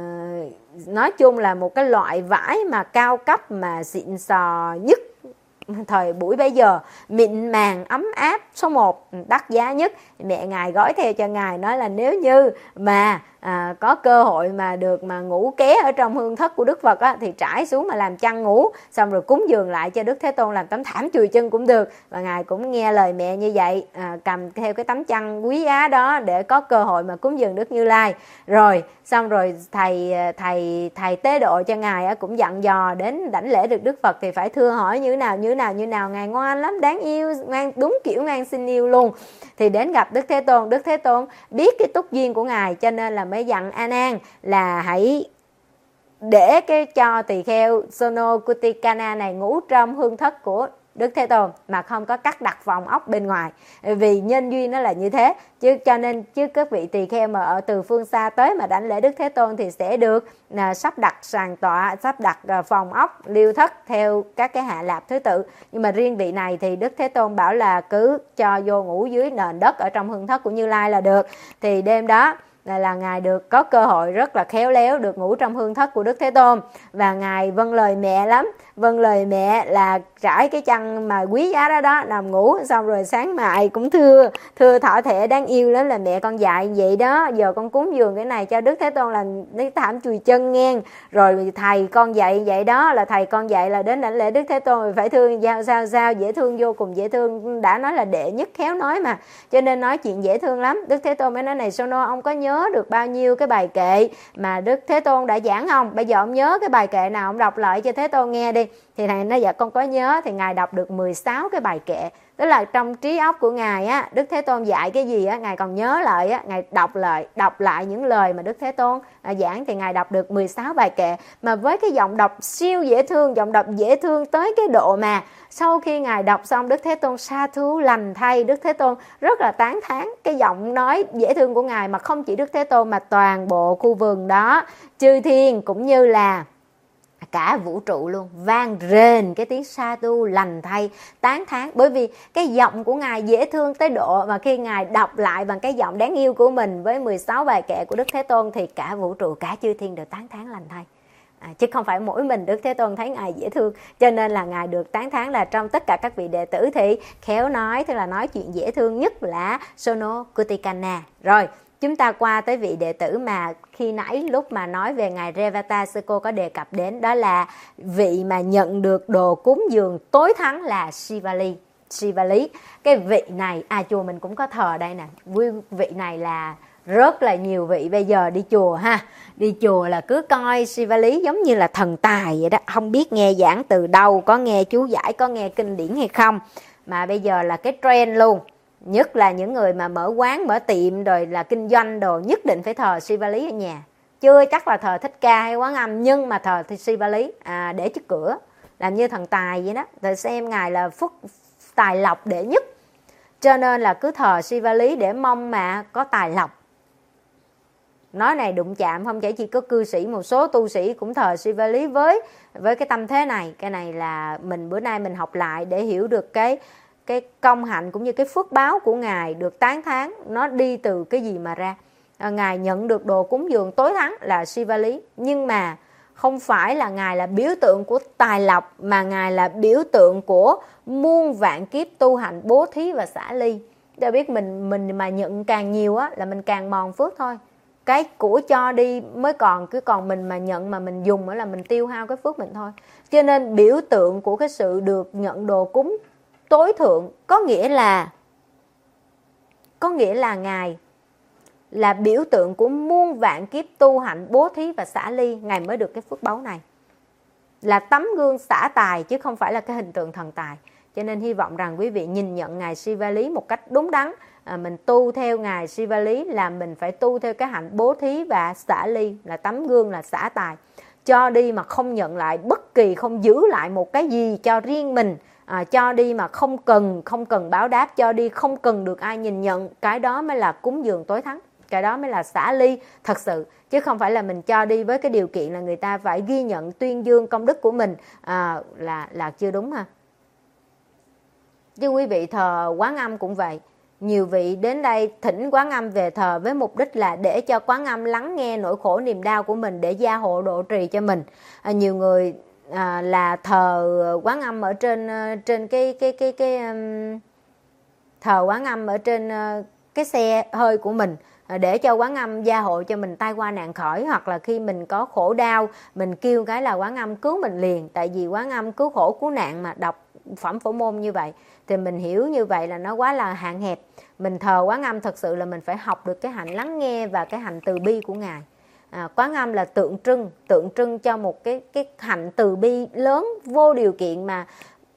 nói chung là một cái loại vải mà cao cấp mà xịn sò nhất thời buổi bây giờ, mịn màng ấm áp, số một, đắt giá nhất. Mẹ Ngài gói theo cho Ngài, nói là nếu như mà à, có cơ hội mà được mà ngủ ké ở trong hương thất của Đức Phật á, thì trải xuống mà làm chăn ngủ, xong rồi cúng dường lại cho Đức Thế Tôn làm tấm thảm chùi chân cũng được. Và Ngài cũng nghe lời mẹ như vậy, à, cầm theo cái tấm chăn quý giá đó để có cơ hội mà cúng dường Đức Như Lai. Rồi xong rồi thầy thầy thầy tế độ cho Ngài á, cũng dặn dò đến đảnh lễ được Đức Phật thì phải thưa hỏi như thế nào như thế nào như thế nào. Ngài ngoan lắm, đáng yêu, ngoan, đúng kiểu ngoan xin yêu luôn. Thì đến gặp Đức Thế Tôn, Đức Thế Tôn biết cái túc duyên của Ngài, cho nên là mới dặn A Nan là hãy để cái cho tỳ kheo Sono Kutikana này ngủ trong hương thất của Đức Thế Tôn mà không có cắt đặt phòng ốc bên ngoài, vì nhân duyên nó là như thế. Chứ cho nên chứ các vị tỳ kheo mà ở từ phương xa tới mà đảnh lễ Đức Thế Tôn thì sẽ được à, sắp đặt sàn tọa, sắp đặt à, phòng ốc, liêu thất theo các cái hạ lạp thứ tự. Nhưng mà riêng vị này thì Đức Thế Tôn bảo là cứ cho vô ngủ dưới nền đất ở trong hương thất của Như Lai là được. Thì đêm đó là, là Ngài được có cơ hội rất là khéo léo được ngủ trong hương thất của Đức Thế Tôn. Và Ngài vâng lời mẹ lắm, vâng lời mẹ là trải cái chăn mà quý giá đó đó nằm ngủ. Xong rồi sáng mai cũng thưa thưa thỏ thẻ đáng yêu lắm là mẹ con dạy vậy đó, giờ con cúng dường cái này cho Đức Thế Tôn là cái thảm chùi chân ngang. Rồi thầy con dạy vậy đó, là thầy con dạy là đến đảnh lễ Đức Thế Tôn phải thương sao sao sao, dễ thương vô cùng dễ thương, đã nói là đệ nhất khéo nói mà, cho nên nói chuyện dễ thương lắm. Đức Thế Tôn mới nói này Sono, ông có nhớ được bao nhiêu cái bài kệ mà Đức Thế Tôn đã giảng không? Bây giờ ông nhớ cái bài kệ nào ông đọc lại cho Thế Tôn nghe đi. Thì thầy nói dạ con có nhớ. Thì Ngài đọc được mười sáu cái bài kệ, tức là trong trí óc của Ngài á, Đức Thế Tôn dạy cái gì á, Ngài còn nhớ lại á, Ngài đọc lại đọc lại những lời mà Đức Thế Tôn à, giảng. Thì Ngài đọc được mười sáu bài kệ mà với cái giọng đọc siêu dễ thương, giọng đọc dễ thương tới cái độ mà sau khi Ngài đọc xong Đức Thế Tôn sa thú lành thay. Đức Thế Tôn rất là tán thán cái giọng nói dễ thương của Ngài, mà không chỉ Đức Thế Tôn mà toàn bộ khu vườn đó, chư thiên cũng như là cả vũ trụ luôn vang rền cái tiếng sa tu lành thay tán thán. Bởi vì cái giọng của Ngài dễ thương tới độ mà khi Ngài đọc lại bằng cái giọng đáng yêu của mình với mười sáu bài kệ của Đức Thế Tôn thì cả vũ trụ, cả chư thiên đều tán thán lành thay. À, chứ không phải mỗi mình Đức Thế Tôn thấy Ngài dễ thương. Cho nên là Ngài được tán thán là trong tất cả các vị đệ tử thì khéo nói, tức là nói chuyện dễ thương nhất là Sono Kutikana. Rồi chúng ta qua tới vị đệ tử mà khi nãy lúc mà nói về Ngài Revata sư cô có đề cập đến, đó là vị mà nhận được đồ cúng dường tối thắng là Sivali. Sivali, cái vị này, à chùa mình cũng có thờ đây nè, vị này là rất là nhiều vị bây giờ đi chùa ha, đi chùa là cứ coi Sivali giống như là thần tài vậy đó, không biết nghe giảng từ đâu, có nghe chú giải, có nghe kinh điển hay không, mà bây giờ là cái trend luôn. Nhất là những người mà mở quán, mở tiệm rồi là kinh doanh đồ, nhất định phải thờ Sivali ở nhà. Chưa chắc là thờ Thích Ca hay Quán Âm, nhưng mà thờ Sivali à, để trước cửa, làm như thần tài vậy đó. Rồi xem Ngài là phúc tài lộc đệ nhất, cho nên là cứ thờ Sivali để mong mà có tài lộc. Nói này đụng chạm, không chỉ có cư sĩ, một số tu sĩ cũng thờ Sivali với với cái tâm thế này. Cái này là mình bữa nay mình học lại để hiểu được cái cái công hạnh cũng như cái phước báo của Ngài được tán thán nó đi từ cái gì mà ra. À, Ngài nhận được đồ cúng dường tối thắng là Sivali, nhưng mà không phải là Ngài là biểu tượng của tài lộc, mà Ngài là biểu tượng của muôn vạn kiếp tu hành bố thí và xả ly. Để biết mình mình mà nhận càng nhiều á là mình càng mòn phước thôi. Cái của cho đi mới còn, cứ còn mình mà nhận mà mình dùng nữa là mình tiêu hao cái phước mình thôi. Cho nên biểu tượng của cái sự được nhận đồ cúng tối thượng có nghĩa là có nghĩa là Ngài là biểu tượng của muôn vạn kiếp tu hạnh bố thí và xả ly, Ngài mới được cái phước báu này, là tấm gương xả tài chứ không phải là cái hình tượng thần tài. Cho nên hy vọng rằng quý vị nhìn nhận Ngài Sivali một cách đúng đắn. À, mình tu theo Ngài Sivali là mình phải tu theo cái hạnh bố thí và xả ly, là tấm gương, là xả tài. cho đi mà không nhận lại bất kỳ, không giữ lại một cái gì cho riêng mình, à, cho đi mà không cần không cần báo đáp, cho đi không cần được ai nhìn nhận. Cái đó mới là cúng dường tối thắng, cái đó mới là xả ly thật sự, chứ không phải là mình cho đi với cái điều kiện là người ta phải ghi nhận tuyên dương công đức của mình, à, là là chưa đúng ha. Chứ quý vị thờ Quán Âm cũng vậy, nhiều vị đến đây thỉnh Quán Âm về thờ với mục đích là để cho Quán Âm lắng nghe nỗi khổ niềm đau của mình, để gia hộ độ trì cho mình. À, nhiều người à, là thờ Quán Âm ở trên trên cái cái cái cái um, thờ Quán Âm ở trên uh, cái xe hơi của mình, để cho Quán Âm gia hộ cho mình tai qua nạn khỏi, hoặc là khi mình có khổ đau mình kêu cái là Quán Âm cứu mình liền, tại vì Quán Âm cứu khổ cứu nạn mà. Đọc phẩm Phổ Môn như vậy thì mình hiểu như vậy là nó quá là hạn hẹp. Mình thờ Quán Âm thật sự là mình phải học được cái hạnh lắng nghe và cái hạnh từ bi của Ngài. à, Quán Âm là tượng trưng tượng trưng cho một cái cái hạnh từ bi lớn vô điều kiện, mà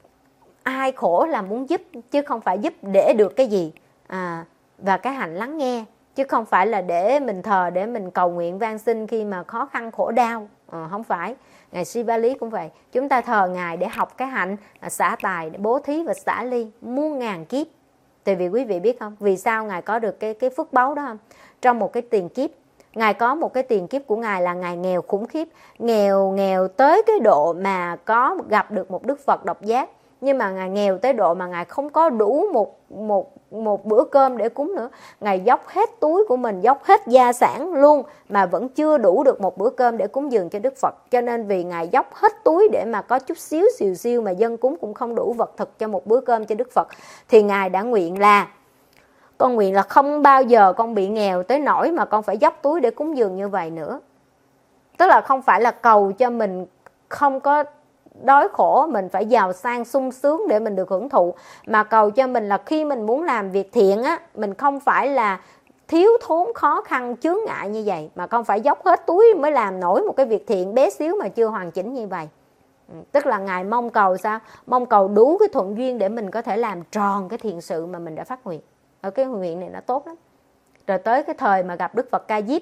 ai khổ là muốn giúp, chứ không phải giúp để được cái gì. à, và cái hạnh lắng nghe, chứ không phải là để mình thờ để mình cầu nguyện van xin khi mà khó khăn khổ đau. à, không phải. Ngài Siva Lý cũng vậy, chúng ta thờ Ngài để học cái hạnh xả tài, để bố thí và xả ly muôn ngàn kiếp. Tại vì quý vị biết không, vì sao Ngài có được cái cái phước báu đó không? Trong một cái tiền kiếp, Ngài có một cái tiền kiếp của Ngài là Ngài nghèo khủng khiếp, nghèo nghèo tới cái độ mà có gặp được một Đức Phật độc giác. Nhưng mà Ngài nghèo tới độ mà Ngài không có đủ một một một bữa cơm để cúng nữa. Ngài dốc hết túi của mình, dốc hết gia sản luôn mà vẫn chưa đủ được một bữa cơm để cúng dường cho Đức Phật. Cho nên vì Ngài dốc hết túi để mà có chút xíu xìu xiu mà dân cúng cũng không đủ vật thực cho một bữa cơm cho Đức Phật, thì Ngài đã nguyện là con nguyện là không bao giờ con bị nghèo tới nỗi mà con phải dốc túi để cúng dường như vậy nữa. Tức là không phải là cầu cho mình không có đói khổ, mình phải giàu sang sung sướng để mình được hưởng thụ, mà cầu cho mình là khi mình muốn làm việc thiện á, mình không phải là thiếu thốn khó khăn chướng ngại như vậy, mà không phải dốc hết túi mới làm nổi một cái việc thiện bé xíu mà chưa hoàn chỉnh như vậy. Tức là Ngài mong cầu sao? Mong cầu đủ cái thuận duyên để mình có thể làm tròn cái thiện sự mà mình đã phát nguyện. Ở cái nguyện này nó tốt lắm. Rồi tới cái thời mà gặp Đức Phật Ca Diếp,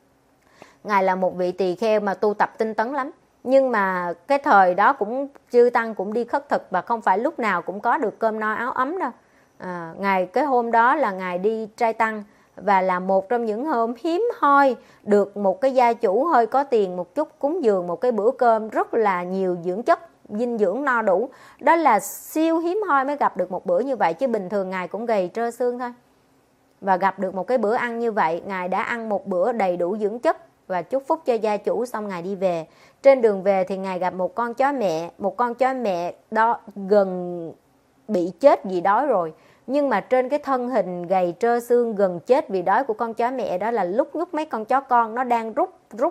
Ngài là một vị tỳ kheo mà tu tập tinh tấn lắm. Nhưng mà cái thời đó cũng chư tăng cũng đi khất thực, và không phải lúc nào cũng có được cơm no áo ấm đâu. à, Ngài cái hôm đó là Ngài đi trai tăng, và là một trong những hôm hiếm hoi được một cái gia chủ hơi có tiền một chút cúng dường một cái bữa cơm rất là nhiều dưỡng chất, dinh dưỡng no đủ. Đó là siêu hiếm hoi mới gặp được một bữa như vậy, chứ bình thường Ngài cũng gầy trơ xương thôi. Và gặp được một cái bữa ăn như vậy, Ngài đã ăn một bữa đầy đủ dưỡng chất và chúc phúc cho gia chủ, xong Ngài đi về. Trên đường về thì Ngài gặp một con chó mẹ, một con chó mẹ đó gần bị chết vì đói rồi. Nhưng mà trên cái thân hình gầy trơ xương gần chết vì đói của con chó mẹ đó là lúc nhúc mấy con chó con nó đang rút rút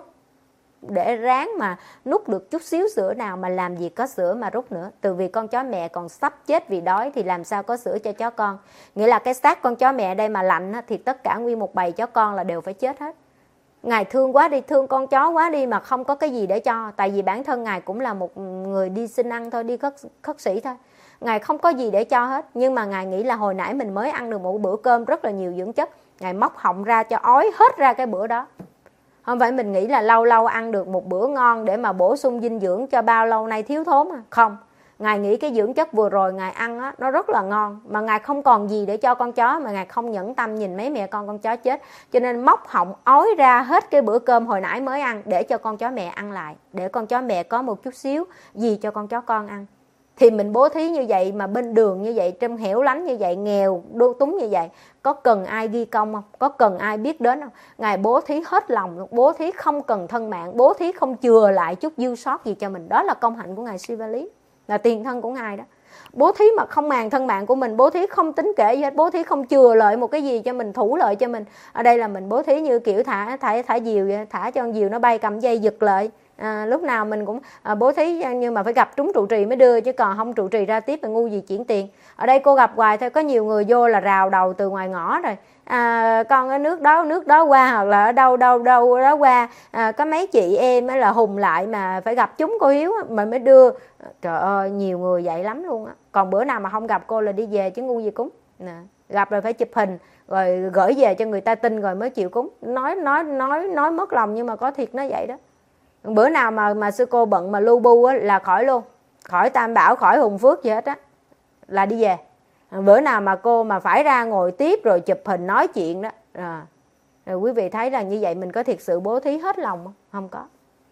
để ráng mà nút được chút xíu sữa nào, mà làm gì có sữa mà rút nữa. Từ vì con chó mẹ còn sắp chết vì đói thì làm sao có sữa cho chó con. Nghĩa là cái xác con chó mẹ đây mà lạnh thì tất cả nguyên một bầy chó con là đều phải chết hết. Ngài thương quá đi, thương con chó quá đi mà không có cái gì để cho. Tại vì bản thân Ngài cũng là một người đi xin ăn thôi, đi khất, khất sĩ thôi. Ngài không có gì để cho hết. Nhưng mà Ngài nghĩ là hồi nãy mình mới ăn được một bữa cơm rất là nhiều dưỡng chất. Ngài móc họng ra cho ói hết ra cái bữa đó. Không phải mình nghĩ là lâu lâu ăn được một bữa ngon để mà bổ sung dinh dưỡng cho bao lâu nay thiếu thốn à. Không. Ngài nghĩ cái dưỡng chất vừa rồi Ngài ăn á, nó rất là ngon, mà Ngài không còn gì để cho con chó, mà Ngài không nhẫn tâm nhìn mấy mẹ con con chó chết, cho nên móc họng ói ra hết cái bữa cơm hồi nãy mới ăn để cho con chó mẹ ăn lại, để con chó mẹ có một chút xíu gì cho con chó con ăn. Thì mình bố thí như vậy mà bên đường như vậy, trong hẻo lánh như vậy, nghèo đô túng như vậy, có cần ai ghi công không? Có cần ai biết đến không? Ngài bố thí hết lòng, bố thí không cần thân mạng, bố thí không chừa lại chút dư sót gì cho mình. Đó là công hạnh của Ngài Siva Lý, là tiền thân của Ngài đó. Bố thí mà không màng thân mạng của mình, bố thí không tính kể gì hết, bố thí không chừa lợi một cái gì cho mình, thủ lợi cho mình. Ở đây là mình bố thí như kiểu thả thả thả diều vậy, thả cho con diều nó bay cầm dây giật lợi. À, lúc nào mình cũng à, bố thí, nhưng mà phải gặp trúng trụ trì mới đưa, chứ còn không trụ trì ra tiếp là ngu gì chuyển tiền. Ở đây cô gặp hoài thôi, có nhiều người vô là rào đầu từ ngoài ngõ rồi. À, con ở nước đó nước đó qua, hoặc là ở đâu đâu đâu đó qua, à, có mấy chị em ấy là hùng lại mà phải gặp chúng cô Hiếu mà mới đưa. Trời ơi, nhiều người vậy lắm luôn á. Còn bữa nào mà không gặp cô là đi về chứ ngu gì cúng. Nè, gặp rồi phải chụp hình rồi gửi về cho người ta tin rồi mới chịu cúng. Nói nói nói nói mất lòng nhưng mà có thiệt nó vậy đó. Bữa nào mà mà sư cô bận mà lu bu á, là khỏi luôn, khỏi Tam Bảo, khỏi Hùng Phước gì hết á, là đi về. Bữa nào mà cô mà phải ra ngồi tiếp rồi chụp hình nói chuyện đó, à, rồi quý vị thấy là như vậy mình có thiệt sự bố thí hết lòng không? Không có.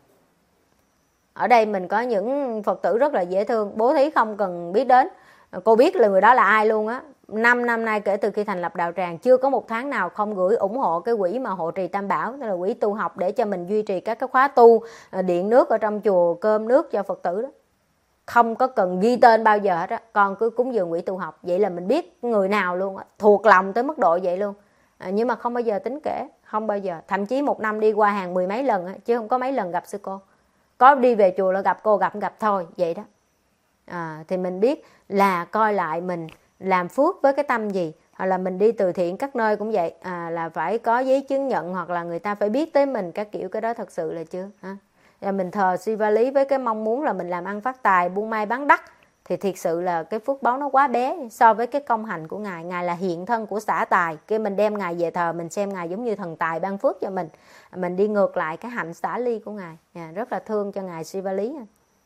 Ở đây mình có những Phật tử rất là dễ thương, bố thí không cần biết đến. Cô biết là người đó là ai luôn á. Năm năm nay kể từ khi thành lập đạo tràng, chưa có một tháng nào không gửi ủng hộ cái quỹ mà hộ trì Tam Bảo, tức là quỹ tu học để cho mình duy trì các cái khóa tu, điện nước ở trong chùa, cơm nước cho Phật tử đó. Không có cần ghi tên bao giờ hết á, con cứ cúng dường quỹ tu học. Vậy là mình biết người nào luôn á, thuộc lòng tới mức độ vậy luôn. À, nhưng mà không bao giờ tính kể, không bao giờ. Thậm chí một năm đi qua hàng mười mấy lần á, chứ không có mấy lần gặp sư cô. Có đi về chùa là gặp cô, gặp gặp thôi, vậy đó. À, thì mình biết là coi lại mình làm phước với cái tâm gì. Hoặc là mình đi từ thiện các nơi cũng vậy, à, là phải có giấy chứng nhận, hoặc là người ta phải biết tới mình các kiểu, cái đó thật sự là chưa ha. Và mình thờ Siva-lý với cái mong muốn là mình làm ăn phát tài, buôn may bán đắt, thì thiệt sự là cái phước báu nó quá bé so với cái công hành của Ngài. Ngài là hiện thân của xả tài, khi mình đem Ngài về thờ, mình xem Ngài giống như thần tài ban phước cho mình. Mình đi ngược lại cái hạnh xả ly của Ngài. À, rất là thương cho Ngài Siva-lý.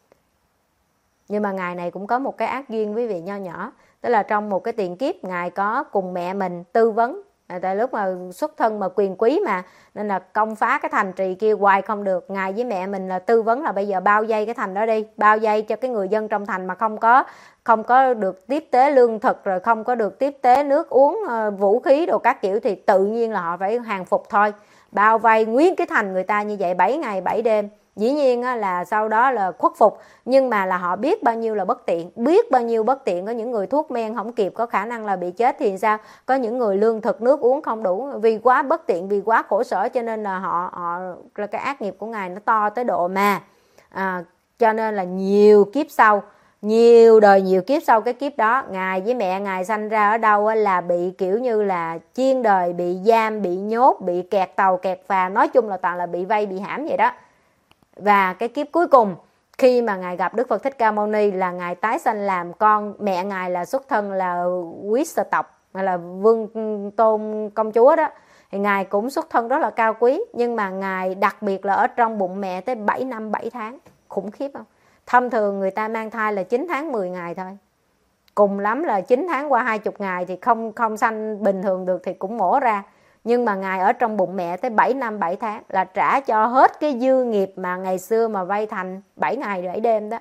Nhưng mà Ngài này cũng có một cái ác duyên quý vị nho nhỏ. Tức là trong một cái tiền kiếp, Ngài có cùng mẹ mình tư vấn. À, tại lúc mà xuất thân mà quyền quý mà, nên là công phá cái thành trì kia hoài không được. Ngài với mẹ mình là tư vấn là bây giờ bao vây cái thành đó đi, bao vây cho cái người dân trong thành mà không có không có được tiếp tế lương thực, rồi không có được tiếp tế nước uống, vũ khí đồ các kiểu, thì tự nhiên là họ phải hàng phục thôi. Bao vây nguyên cái thành người ta như vậy bảy ngày bảy đêm. Dĩ nhiên là sau đó là khuất phục, nhưng mà là họ biết bao nhiêu là bất tiện, biết bao nhiêu bất tiện. Có những người thuốc men không kịp, có khả năng là bị chết thì sao? Có những người lương thực nước uống không đủ, vì quá bất tiện, vì quá khổ sở, cho nên là họ họ là cái ác nghiệp của Ngài nó to tới độ mà à, cho nên là nhiều kiếp sau, nhiều đời nhiều kiếp sau cái kiếp đó, Ngài với mẹ Ngài sanh ra ở đâu là bị kiểu như là chiên đời, bị giam, bị nhốt, bị kẹt tàu kẹt phà, nói chung là toàn là bị vây bị hãm vậy đó. Và cái kiếp cuối cùng khi mà Ngài gặp Đức Phật Thích Ca Mâu Ni là Ngài tái sanh làm con. Mẹ Ngài là xuất thân là quý sở tộc, hay là vương tôn công chúa đó, thì Ngài cũng xuất thân rất là cao quý. Nhưng mà Ngài đặc biệt là ở trong bụng mẹ tới bảy năm bảy tháng. Khủng khiếp không? Thông thường người ta mang thai là chín tháng mười ngày thôi, cùng lắm là chín tháng qua hai mươi ngày thì không không sanh bình thường được thì cũng mổ ra. Nhưng mà Ngài ở trong bụng mẹ tới bảy năm bảy tháng là trả cho hết cái dư nghiệp mà ngày xưa mà vay thành bảy ngày bảy đêm đó.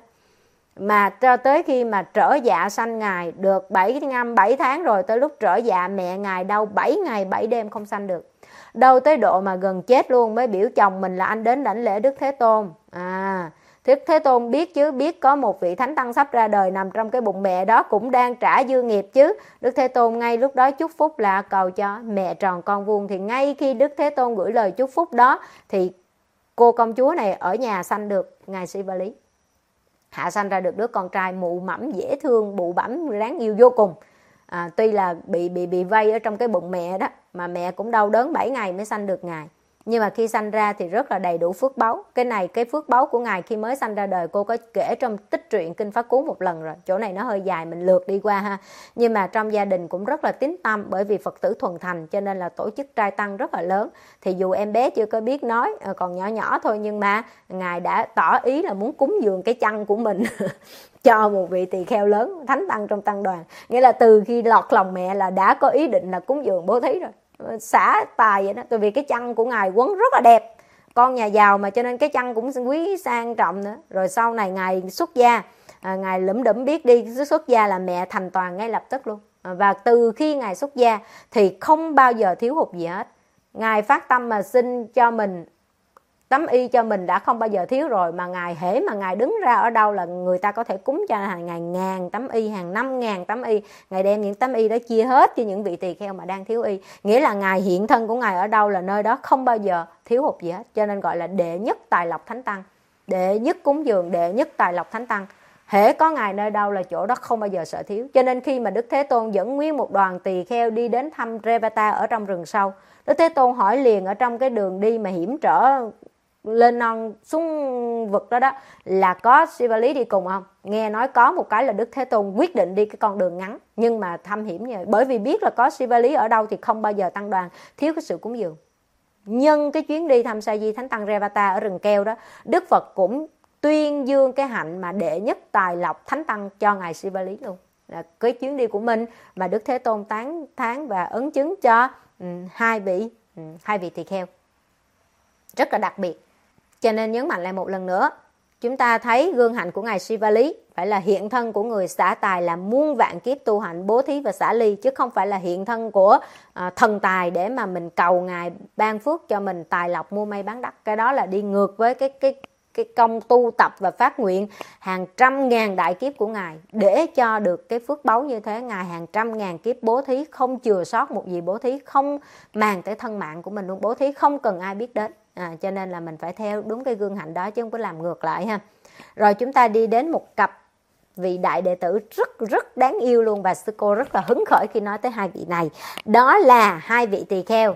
Mà cho tới khi mà trở dạ sanh Ngài được bảy năm bảy tháng rồi, tới lúc trở dạ mẹ Ngài đau bảy ngày bảy đêm không sanh được. Đâu tới độ mà gần chết luôn mới biểu chồng mình là anh đến đảnh lễ Đức Thế Tôn. À, Đức Thế Tôn biết chứ, biết có một vị thánh tăng sắp ra đời nằm trong cái bụng mẹ đó cũng đang trả dư nghiệp chứ. Đức Thế Tôn ngay lúc đó chúc phúc là cầu cho mẹ tròn con vuông. Thì ngay khi Đức Thế Tôn gửi lời chúc phúc đó thì cô công chúa này ở nhà sanh được Ngài Siva-lý. Hạ sanh ra được đứa con trai mụ mẫm dễ thương, bụ bẫm đáng yêu vô cùng. À, tuy là bị bị bị vây ở trong cái bụng mẹ đó, mà mẹ cũng đau đớn bảy ngày mới sanh được Ngài. Nhưng mà khi sanh ra thì rất là đầy đủ phước báu. Cái này, cái phước báu của Ngài khi mới sanh ra đời, cô có kể trong tích truyện Kinh Pháp Cú một lần rồi. Chỗ này nó hơi dài, mình lượt đi qua ha. Nhưng mà trong gia đình cũng rất là tín tâm, bởi vì Phật tử thuần thành cho nên là tổ chức trai tăng rất là lớn. Thì dù em bé chưa có biết nói, còn nhỏ nhỏ thôi, nhưng mà Ngài đã tỏ ý là muốn cúng dường cái chân của mình cho một vị tỳ kheo lớn, thánh tăng trong tăng đoàn. Nghĩa là từ khi lọt lòng mẹ là đã có ý định là cúng dường bố thí rồi, xả tài vậy đó. Tại vì cái chân của Ngài quấn rất là đẹp, con nhà giàu mà, cho nên cái chân cũng quý sang trọng nữa. Rồi sau này Ngài xuất gia, à, Ngài lủm đủm biết đi xuất gia là mẹ thành toàn ngay lập tức luôn. À, và từ khi Ngài xuất gia thì không bao giờ thiếu hụt gì hết. Ngài phát tâm mà xin cho mình tấm y cho mình đã không bao giờ thiếu rồi. Mà Ngài hễ mà Ngài đứng ra ở đâu là người ta có thể cúng cho hàng ngày ngàn tấm y, hàng năm ngàn tấm y. Ngài đem những tấm y đó chia hết cho những vị tỳ kheo mà đang thiếu y. Nghĩa là Ngài hiện thân của Ngài ở đâu là nơi đó không bao giờ thiếu hụt gì hết. Cho nên gọi là đệ nhất tài lộc thánh tăng, đệ nhất cúng dường, đệ nhất tài lộc thánh tăng. Hễ có Ngài nơi đâu là chỗ đó không bao giờ sợ thiếu. Cho nên khi mà Đức Thế Tôn dẫn nguyên một đoàn tỳ kheo đi đến thăm Revata ở trong rừng sâu, Đức Thế Tôn hỏi liền ở trong cái đường đi mà hiểm trở lên non xuống vực đó đó là có Siva-lý đi cùng không? Nghe nói có một cái là Đức Thế Tôn quyết định đi cái con đường ngắn nhưng mà thăm hiểm như vậy. Bởi vì biết là có Siva-lý ở đâu thì không bao giờ tăng đoàn thiếu cái sự cúng dường. nhân cái chuyến đi thăm Sa Di Thánh Tăng Revata ở rừng keo đó, Đức Phật cũng tuyên dương cái hạnh mà đệ nhất tài lộc Thánh Tăng cho ngài Siva Lý luôn. Là cái chuyến đi của mình mà Đức Thế Tôn tán thán và ấn chứng cho um, hai vị um, hai vị tỳ kheo rất là đặc biệt. Cho nên nhấn mạnh lại một lần nữa, chúng ta thấy gương hạnh của ngài Siva Lý phải là hiện thân của người xả tài làm muôn vạn kiếp tu hạnh bố thí và xả ly, chứ không phải là hiện thân của à, thần tài để mà mình cầu ngài ban phước cho mình tài lộc mua may bán đắt. Cái đó là đi ngược với cái cái cái công tu tập và phát nguyện hàng trăm ngàn đại kiếp của ngài để cho được cái phước báu như thế. Ngài hàng trăm ngàn kiếp bố thí, không chừa sót một gì bố thí, không màng tới thân mạng của mình luôn, bố thí không cần ai biết đến. À, cho nên là mình phải theo đúng cái gương hạnh đó chứ không có làm ngược lại ha. Rồi chúng ta đi đến một cặp vị đại đệ tử rất rất đáng yêu luôn, và sư cô rất là hứng khởi khi nói tới hai vị này. Đó là hai vị tỳ kheo.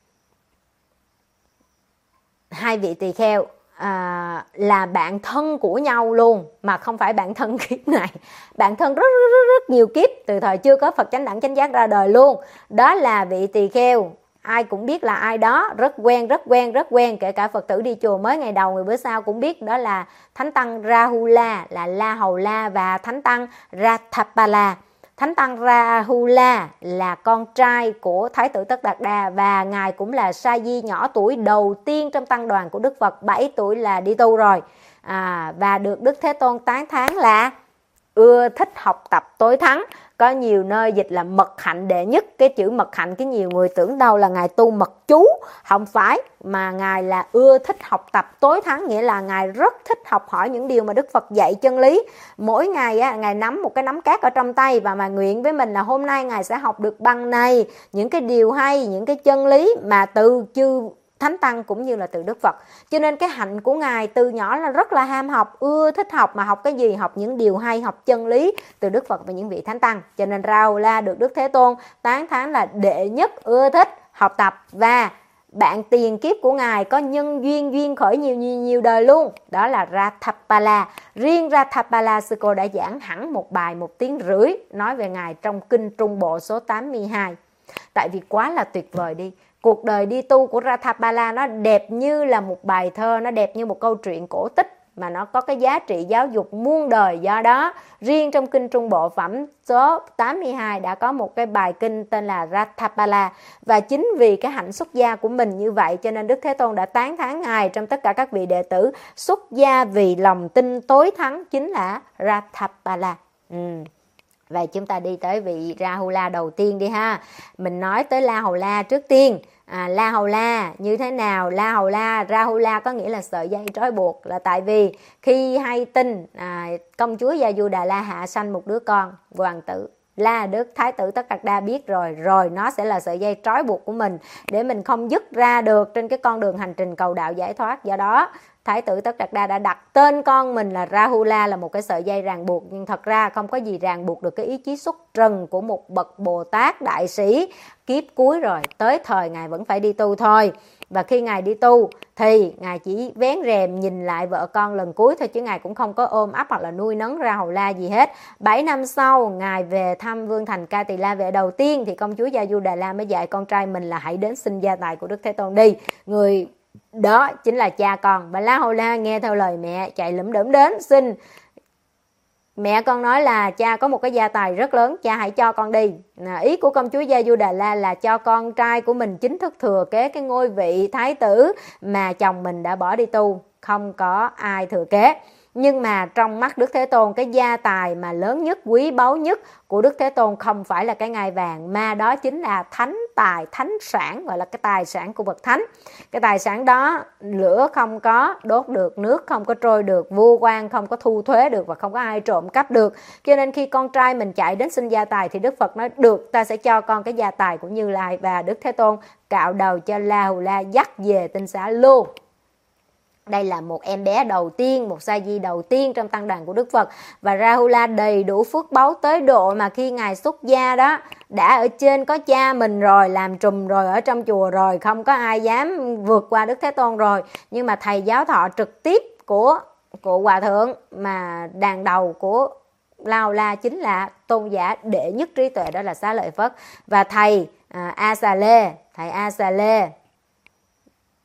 Hai vị tỳ kheo à, là bạn thân của nhau luôn, mà không phải bạn thân kiếp này, bạn thân rất rất rất, rất nhiều kiếp, từ thời chưa có Phật Chánh Đẳng Chánh Giác ra đời luôn. Đó là vị tỳ kheo ai cũng biết là ai đó, rất quen rất quen rất quen, kể cả Phật tử đi chùa mới ngày đầu người bữa sau cũng biết. Đó là Thánh Tăng Rahula, là La Hầu La, và Thánh Tăng Ratthapala. Thánh Tăng Rahula là con trai của Thái tử Tất Đạt Đa, và ngài cũng là sa di nhỏ tuổi đầu tiên trong tăng đoàn của Đức Phật, bảy tuổi là đi tu rồi, à, và được Đức Thế Tôn tán thán là ưa thích học tập tối thắng. Có nhiều nơi dịch là mật hạnh đệ nhất. Cái chữ mật hạnh cái nhiều người tưởng đâu là ngài tu mật chú, không phải, mà ngài là ưa thích học tập tối thắng, nghĩa là ngài rất thích học hỏi những điều mà Đức Phật dạy chân lý. Mỗi ngày á, ngài nắm một cái nắm cát ở trong tay và mà nguyện với mình là hôm nay ngài sẽ học được bằng này những cái điều hay, những cái chân lý mà từ chư Thánh Tăng cũng như là từ Đức Phật. Cho nên cái hạnh của ngài từ nhỏ là rất là ham học, ưa thích học, mà học cái gì? Học những điều hay, học chân lý từ Đức Phật và những vị Thánh Tăng. Cho nên Rahula được Đức Thế Tôn tán thán là đệ nhất ưa thích học tập, và bạn tiền kiếp của ngài có nhân duyên duyên khởi nhiều nhiều nhiều đời luôn. Đó là Ratthapala. Riêng Ratthapala sư cô đã giảng hẳn một bài một tiếng rưỡi nói về ngài trong kinh Trung Bộ số tám mươi hai. Tại vì quá là tuyệt vời đi. Cuộc đời đi tu của Ratthapala nó đẹp như là một bài thơ, nó đẹp như một câu chuyện cổ tích, mà nó có cái giá trị giáo dục muôn đời. Do đó, riêng trong kinh Trung Bộ phẩm số tám mươi hai đã có một cái bài kinh tên là Ratthapala. Và chính vì cái hạnh xuất gia của mình như vậy cho nên Đức Thế Tôn đã tán thán ngài trong tất cả các vị đệ tử xuất gia vì lòng tin tối thắng chính là Ratthapala. Ừ. Vậy chúng ta đi tới vị Rahula đầu tiên đi ha. Mình nói tới La Hầu La trước tiên. À, La Hầu La như thế nào? La Hầu La, Rahula có nghĩa là sợi dây trói buộc, là tại vì khi hay tin à, công chúa Gia Du Đà La hạ sanh một đứa con hoàng tử, La Đức Thái tử Tất Đạt Đa biết rồi, rồi nó sẽ là sợi dây trói buộc của mình để mình không dứt ra được trên cái con đường hành trình cầu đạo giải thoát. Do đó Thái tử Tất Đạt Đa đã đặt tên con mình là Rahula, là một cái sợi dây ràng buộc. Nhưng thật ra không có gì ràng buộc được cái ý chí xuất trần của một bậc Bồ Tát đại sĩ. Kiếp cuối rồi, tới thời ngài vẫn phải đi tu thôi. Và khi ngài đi tu thì ngài chỉ vén rèm nhìn lại vợ con lần cuối thôi, chứ ngài cũng không có ôm ấp hoặc là nuôi nấng Ra Hầu La gì hết. Bảy năm sau ngài về thăm vương thành Ca Tỳ La Vệ đầu tiên thì công chúa Gia Du Đà La mới dạy con trai mình là hãy đến xin gia tài của Đức Thế Tôn đi. Người đó chính là cha con. Và La Hầu La nghe theo lời mẹ chạy lủm đủm đến xin. Mẹ con nói là cha có một cái gia tài rất lớn, cha hãy cho con đi. Ý của công chúa Gia Du Đà La là cho con trai của mình chính thức thừa kế cái ngôi vị thái tử mà chồng mình đã bỏ đi tu, không có ai thừa kế. Nhưng mà trong mắt Đức Thế Tôn, cái gia tài mà lớn nhất, quý báu nhất của Đức Thế Tôn không phải là cái ngai vàng, mà đó chính là thánh tài, thánh sản, gọi là cái tài sản của bậc thánh. Cái tài sản đó lửa không có đốt được, nước không có trôi được, vua quan không có thu thuế được, và không có ai trộm cắp được. Cho nên khi con trai mình chạy đến xin gia tài thì Đức Phật nói được, ta sẽ cho con cái gia tài của Như Lai. Và Đức Thế Tôn cạo đầu cho La Hầu La dắt về tinh xá luôn. Đây là một em bé đầu tiên, một sa di đầu tiên trong tăng đoàn của Đức Phật. Và Rahula đầy đủ phước báu tới độ mà khi ngài xuất gia đó, đã ở trên có cha mình rồi, làm trùm rồi, ở trong chùa rồi, không có ai dám vượt qua Đức Thế Tôn rồi. Nhưng mà thầy giáo thọ trực tiếp của, của Hòa Thượng, mà đàn đầu của La Hầu La chính là tôn giả đệ nhất trí tuệ, đó là Xá Lợi Phất. Và thầy à, A Xà Lê, thầy A Xà Lê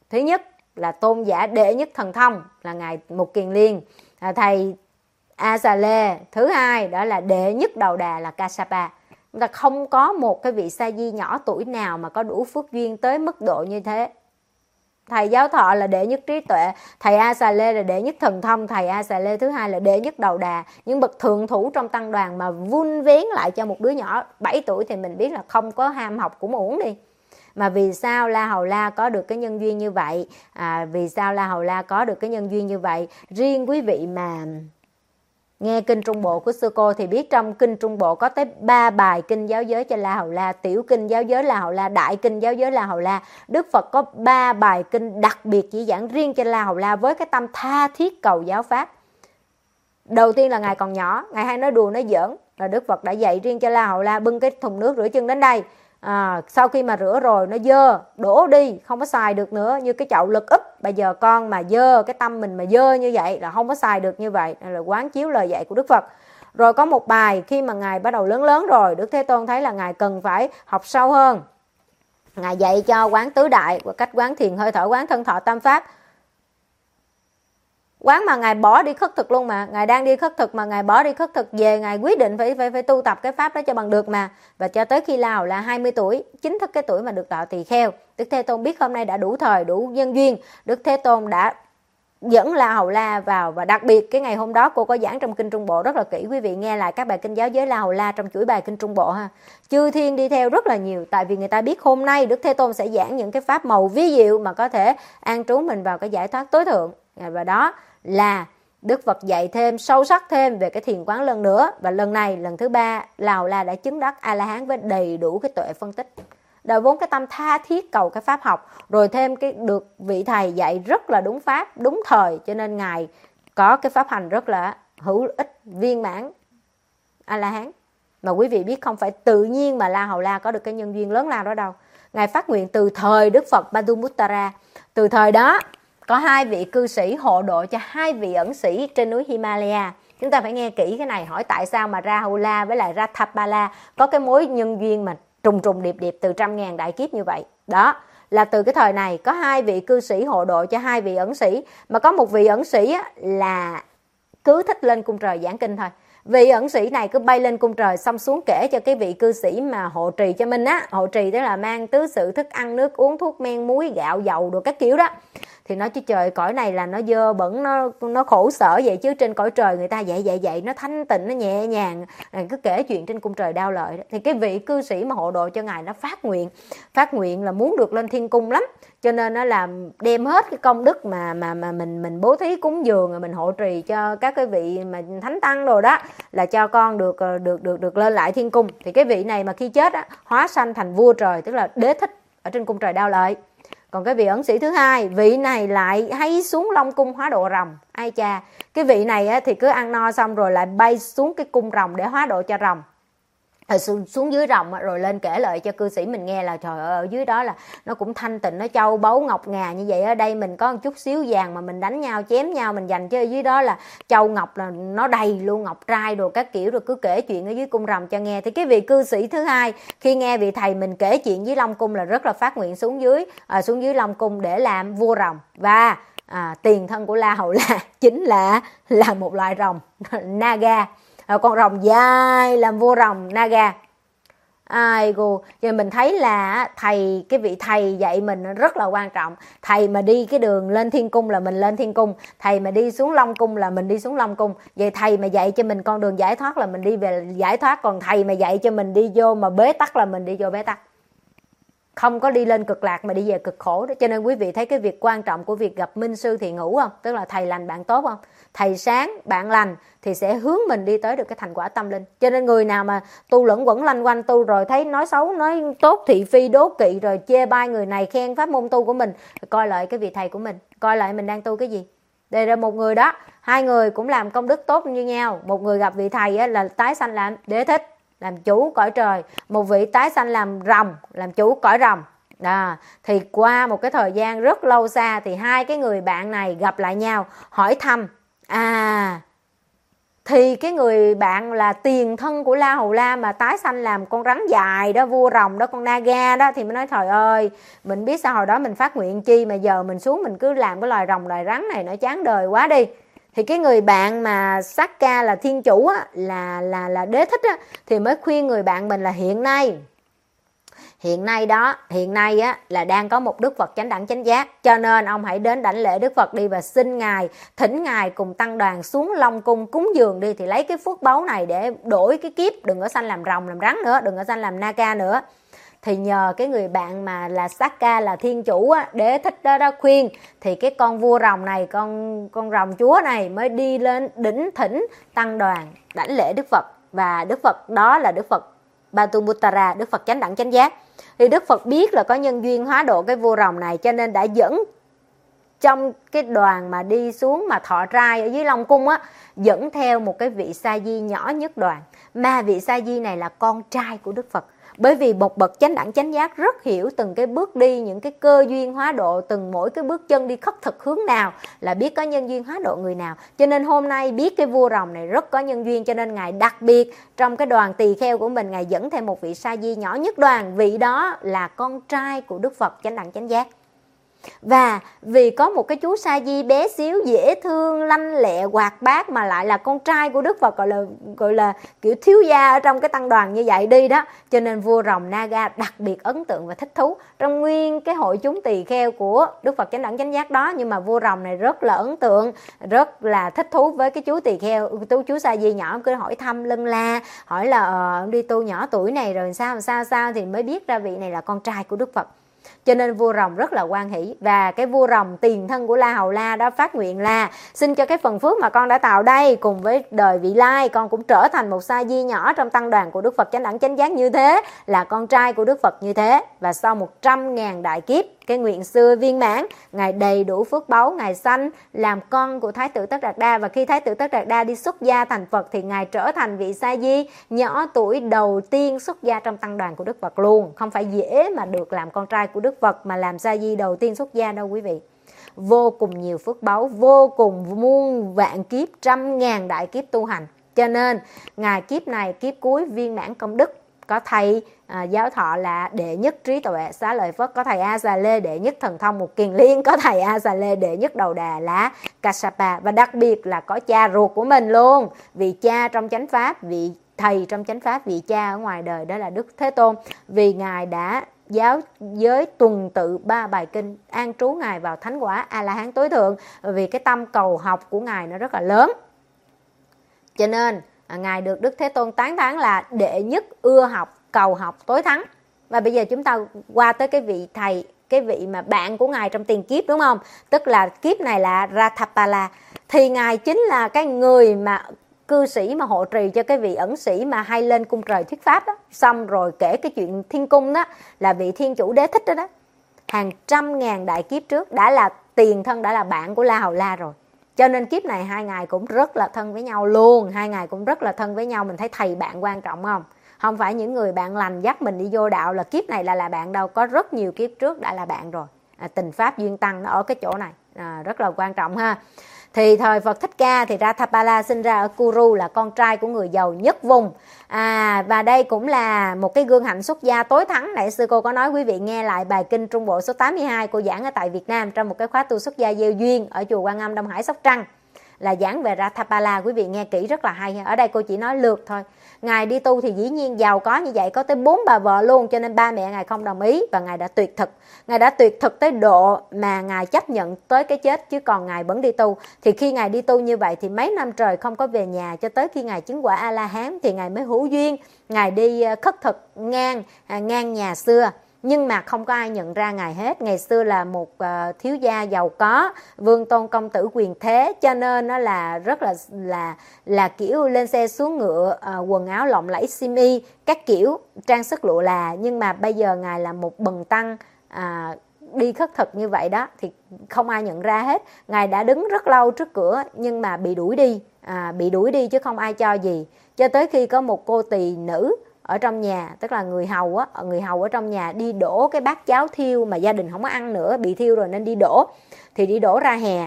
Thứ nhất là tôn giả đệ nhất thần thông là ngài Mục Kiền Liên, là thầy A Xà Lê. Thứ hai đó là đệ nhất đầu đà là Kassapa. Chúng ta không có một cái vị sa di nhỏ tuổi nào mà có đủ phước duyên tới mức độ như thế. Thầy Giáo Thọ là đệ nhất trí tuệ, thầy A Xà Lê là đệ nhất thần thông, thầy A Xà Lê thứ hai là đệ nhất đầu đà. Những bậc thượng thủ trong tăng đoàn mà vun vén lại cho một đứa nhỏ bảy tuổi thì mình biết là không có ham học cũng uổng đi. Mà vì sao La Hầu La có được cái nhân duyên như vậy? À, vì sao La Hầu La có được cái nhân duyên như vậy? Riêng quý vị mà nghe kinh Trung Bộ của sư cô thì biết trong kinh Trung Bộ có tới ba bài kinh giáo giới cho La Hầu La, tiểu kinh giáo giới La Hầu La, đại kinh giáo giới La Hầu La. Đức Phật có ba bài kinh đặc biệt chỉ giảng riêng cho La Hầu La với cái tâm tha thiết cầu giáo pháp. Đầu tiên là ngài còn nhỏ, ngài hay nói đùa nói giỡn, là Đức Phật đã dạy riêng cho La Hầu La bưng cái thùng nước rửa chân đến đây. À, sau khi mà rửa rồi nó dơ, đổ đi, không có xài được nữa, như cái chậu lực úp. Bây giờ con mà dơ, cái tâm mình mà dơ như vậy là không có xài được như vậy. Nên là quán chiếu lời dạy của Đức Phật. Rồi có một bài khi mà ngài bắt đầu lớn lớn rồi, Đức Thế Tôn thấy là ngài cần phải học sâu hơn. Ngài dạy cho quán tứ đại và cách quán thiền hơi thở, quán thân thọ tam pháp. Quán mà ngài bỏ đi khất thực luôn mà, ngài đang đi khất thực mà ngài bỏ đi khất thực về, ngài quyết định phải phải phải tu tập cái pháp đó cho bằng được mà. Và cho tới khi La Hầu La hai mươi tuổi, chính thức cái tuổi mà được đạo tỳ kheo, Đức Thế Tôn biết hôm nay đã đủ thời, đủ nhân duyên, Đức Thế Tôn đã dẫn La Hầu La vào. Và đặc biệt cái ngày hôm đó cô có giảng trong kinh Trung Bộ rất là kỹ, quý vị nghe lại các bài kinh giáo giới La Hầu La trong chuỗi bài kinh Trung Bộ ha. Chư thiên đi theo rất là nhiều, tại vì người ta biết hôm nay Đức Thế Tôn sẽ giảng những cái pháp màu vi diệu mà có thể an trú mình vào cái giải thoát tối thượng. Và đó là Đức Phật dạy thêm sâu sắc thêm về cái thiền quán lần nữa. Và lần này lần thứ ba La Hầu La đã chứng đắc A La Hán với đầy đủ cái tuệ phân tích, đời vốn cái tâm tha thiết cầu cái pháp học, rồi thêm cái được vị thầy dạy rất là đúng pháp đúng thời, cho nên ngài có cái pháp hành rất là hữu ích viên mãn A La Hán. Mà quý vị biết không phải tự nhiên mà La Hầu La có được cái nhân duyên lớn lao đó đâu. Ngài phát nguyện từ thời Đức Phật Bhadumuttara. Từ thời đó có hai vị cư sĩ hộ độ cho hai vị ẩn sĩ trên núi Himalaya. Chúng ta phải nghe kỹ cái này, hỏi tại sao mà Rahula với lại Rathabala có cái mối nhân duyên mà trùng trùng điệp điệp từ trăm ngàn đại kiếp như vậy. Đó là từ cái thời này có hai vị cư sĩ hộ độ cho hai vị ẩn sĩ. Mà có một vị ẩn sĩ là cứ thích lên cung trời giảng kinh thôi. Vị ẩn sĩ này cứ bay lên cung trời xong xuống kể cho cái vị cư sĩ mà hộ trì cho mình á. Hộ trì tức là mang tứ sự thức ăn nước uống thuốc men muối gạo dầu đồ các kiểu đó. Thì nói chứ trời, cõi này là nó dơ bẩn, nó nó khổ sở vậy chứ trên cõi trời người ta vậy vậy vậy nó thanh tịnh, nó nhẹ nhàng, cứ kể chuyện trên cung trời đau lợi đó. Thì cái vị cư sĩ mà hộ độ cho ngài nó phát nguyện, phát nguyện là muốn được lên thiên cung lắm, cho nên nó làm đem hết cái công đức mà mà mà mình mình bố thí cúng dường rồi mình hộ trì cho các cái vị mà thánh tăng rồi đó, là cho con được được được được lên lại thiên cung. Thì cái vị này mà khi chết á, hóa sanh thành vua trời, tức là đế thích ở trên cung trời đau lợi. Còn cái vị ẩn sĩ thứ hai, vị này lại hay xuống Long Cung hóa độ rồng. Ai chà, cái vị này á, thì cứ ăn no xong rồi lại bay xuống cái cung rồng để hóa độ cho rồng. Rồi xuống, xuống dưới rồng rồi lên kể lại cho cư sĩ mình nghe là trời ơi, ở dưới đó là nó cũng thanh tịnh, nó châu báu ngọc ngà như vậy. Ở đây mình có một chút xíu vàng mà mình đánh nhau chém nhau mình giành, chứ ở dưới đó là châu ngọc là nó đầy luôn, ngọc trai đồ các kiểu. Rồi cứ kể chuyện ở dưới cung rồng cho nghe. Thì cái vị cư sĩ thứ hai khi nghe vị thầy mình kể chuyện dưới Long Cung là rất là phát nguyện xuống dưới à, xuống dưới Long Cung để làm vua rồng. Và à, tiền thân của La Hầu La chính là là một loại rồng Naga, con rồng dài làm vua rồng Naga. Ai cô, giờ mình thấy là thầy, cái vị thầy dạy mình rất là quan trọng. Thầy mà đi cái đường lên thiên cung là mình lên thiên cung, thầy mà đi xuống Long Cung là mình đi xuống Long Cung. Vậy thầy mà dạy cho mình con đường giải thoát là mình đi về giải thoát, còn thầy mà dạy cho mình đi vô mà bế tắc là mình đi vô bế tắc. Không có đi lên cực lạc mà đi về cực khổ đó. Cho nên quý vị thấy cái việc quan trọng của việc gặp minh sư thiện hữu không? Tức là thầy lành bạn tốt không? Thầy sáng bạn lành thì sẽ hướng mình đi tới được cái thành quả tâm linh. Cho nên người nào mà tu lẫn quẩn lanh quanh tu rồi thấy nói xấu, nói tốt, thị phi, đố kỵ, rồi chê bai người này, khen pháp môn tu của mình, coi lại cái vị thầy của mình, coi lại mình đang tu cái gì. Đây là một người đó, hai người cũng làm công đức tốt như nhau. Một người gặp vị thầy là tái sanh làm đế thích, làm chủ cõi trời. Một vị tái sanh làm rồng, làm chủ cõi rồng. Đó. Thì qua một cái thời gian rất lâu xa thì hai cái người bạn này gặp lại nhau, hỏi thăm: À, Thì cái người bạn là tiền thân của La Hầu La mà tái sanh làm con rắn dài đó, vua rồng đó, con Naga đó, thì mới nói trời ơi, mình biết sao hồi đó mình phát nguyện chi mà giờ mình xuống mình cứ làm cái loài rồng loài rắn này, nó chán đời quá đi. Thì cái người bạn mà Sakka là thiên chủ á, là là là đế thích á, thì mới khuyên người bạn mình là hiện nay hiện nay đó hiện nay á là đang có một Đức Phật chánh đẳng chánh giác, cho nên ông hãy đến đảnh lễ Đức Phật đi và xin ngài, thỉnh ngài cùng tăng đoàn xuống Long Cung cúng dường đi, thì lấy cái phước báu này để đổi cái kiếp, đừng có sanh làm rồng làm rắn nữa, đừng có sanh làm Naga nữa. Thì nhờ cái người bạn mà là Sakka là thiên chủ á, đế thích đó đó khuyên, thì cái con vua rồng này, con con rồng chúa này mới đi lên đỉnh thỉnh tăng đoàn đảnh lễ Đức Phật. Và Đức Phật đó là Đức Phật Bhatumuttara, Đức Phật chánh đẳng chánh giác. Thì Đức Phật biết là có nhân duyên hóa độ cái vua rồng này, cho nên đã dẫn trong cái đoàn mà đi xuống mà thọ trai ở dưới Long Cung á, dẫn theo một cái vị sa di nhỏ nhất đoàn. Mà vị sa di này là con trai của Đức Phật. Bởi vì một bậc chánh đẳng chánh giác rất hiểu từng cái bước đi, những cái cơ duyên hóa độ, từng mỗi cái bước chân đi khất thực hướng nào là biết có nhân duyên hóa độ người nào. Cho nên hôm nay biết cái vua rồng này rất có nhân duyên, cho nên ngài đặc biệt trong cái đoàn tỳ kheo của mình, ngài dẫn thêm một vị sa di nhỏ nhất đoàn. Vị đó là con trai của Đức Phật chánh đẳng chánh giác. Và vì có một cái chú sa di bé xíu dễ thương, lanh lẹ, hoạt bát mà lại là con trai của Đức Phật, gọi là gọi là kiểu thiếu gia ở trong cái tăng đoàn như vậy đi đó, cho nên vua rồng Naga đặc biệt ấn tượng và thích thú trong nguyên cái hội chúng tỳ kheo của Đức Phật chánh đẳng chánh giác đó. Nhưng mà vua rồng này rất là ấn tượng, rất là thích thú với cái chú tỳ kheo, chú chú sa di nhỏ, cứ hỏi thăm lân la, hỏi là ờ, đi tu nhỏ tuổi này rồi sao sao sao, thì mới biết ra vị này là con trai của Đức Phật. Cho nên vua rồng rất là hoan hỷ. Và cái vua rồng tiền thân của La Hầu La đó phát nguyện là xin cho cái phần phước mà con đã tạo đây cùng với đời vị lai, con cũng trở thành một sa di nhỏ trong tăng đoàn của Đức Phật chánh đẳng chánh giác như thế, là con trai của Đức Phật như thế. Và sau một trăm ngàn đại kiếp, cái nguyện xưa viên mãn, ngài đầy đủ phước báu, ngài sanh làm con của Thái tử Tất Đạt Đa. Và khi Thái tử Tất Đạt Đa đi xuất gia thành Phật thì ngài trở thành vị sa di nhỏ tuổi đầu tiên xuất gia trong tăng đoàn của Đức Phật luôn. Không phải dễ mà được làm con trai của Đức Phật mà làm sa di đầu tiên xuất gia đâu quý vị. Vô cùng nhiều phước báu, vô cùng muôn vạn kiếp, trăm ngàn đại kiếp tu hành. Cho nên ngài kiếp này kiếp cuối viên mãn công đức. Có thầy à, giáo thọ là đệ nhất trí tuệ Xá Lợi Phất, có thầy A Xà Lê đệ nhất thần thông Một Kiền Liên, có thầy A Xà Lê đệ nhất đầu đà là Kassapa. Và đặc biệt là có cha ruột của mình luôn, vị cha trong chánh pháp, vị thầy trong chánh pháp, vị cha ở ngoài đời đó là Đức Thế Tôn. Vì ngài đã giáo giới tuần tự ba bài kinh, an trú ngài vào thánh quả A La Hán tối thượng. Vì cái tâm cầu học của ngài nó rất là lớn, cho nên à, ngài được Đức Thế Tôn tán thán là đệ nhất ưa học, cầu học, tối thắng. Và bây giờ chúng ta qua tới cái vị thầy, cái vị mà bạn của ngài trong tiền kiếp, đúng không? Tức là kiếp này là Ratthapala. Thì ngài chính là cái người mà cư sĩ mà hộ trì cho cái vị ẩn sĩ mà hay lên cung trời thuyết pháp đó. Xong rồi kể cái chuyện thiên cung đó, là vị thiên chủ đế thích đó đó. Hàng trăm ngàn đại kiếp trước đã là tiền thân, đã là bạn của La Hầu La rồi. Cho nên kiếp này hai ngài cũng rất là thân với nhau luôn. Hai ngài cũng rất là thân với nhau. Mình thấy thầy bạn quan trọng không? Không phải những người bạn lành dắt mình đi vô đạo là kiếp này là là bạn đâu. Có rất nhiều kiếp trước đã là bạn rồi. à, Tình pháp duyên tăng nó ở cái chỗ này, à, rất là quan trọng ha. Thì thời Phật Thích Ca thì Ratthapala sinh ra ở Kuru, là con trai của người giàu nhất vùng. à, Và đây cũng là một cái gương hạnh xuất gia tối thắng. Nãy sư cô có nói quý vị nghe lại bài kinh Trung Bộ số tám mươi hai cô giảng ở tại Việt Nam trong một cái khóa tu xuất gia gieo duyên ở chùa Quan Âm Đông Hải Sóc Trăng, là giảng về Ratthapala. Quý vị nghe kỹ rất là hay. Ở đây cô chỉ nói lược thôi. Ngài đi tu thì dĩ nhiên giàu có như vậy, có tới bốn bà vợ luôn, cho nên ba mẹ ngài không đồng ý và ngài đã tuyệt thực. Ngài đã tuyệt thực tới độ mà ngài chấp nhận tới cái chết, chứ còn ngài vẫn đi tu. Thì khi ngài đi tu như vậy thì mấy năm trời không có về nhà, cho tới khi ngài chứng quả A La Hán thì ngài mới hữu duyên, ngài đi khất thực ngang ngang nhà xưa. Nhưng mà không có ai nhận ra ngài hết. Ngày xưa là một uh, thiếu gia giàu có, vương tôn công tử quyền thế, cho nên nó là rất là là là kiểu lên xe xuống ngựa, uh, quần áo lộng lẫy xiêm y các kiểu, trang sức lụa là. Nhưng mà bây giờ ngài là một bần tăng uh, đi khất thực như vậy đó, thì không ai nhận ra hết. Ngài đã đứng rất lâu trước cửa nhưng mà bị đuổi đi, à, bị đuổi đi chứ không ai cho gì. Cho tới khi có một cô tỳ nữ ở trong nhà, tức là người hầu á, người hầu ở trong nhà đi đổ cái bát cháo thiêu mà gia đình không có ăn nữa, bị thiêu rồi nên đi đổ, thì đi đổ ra hè.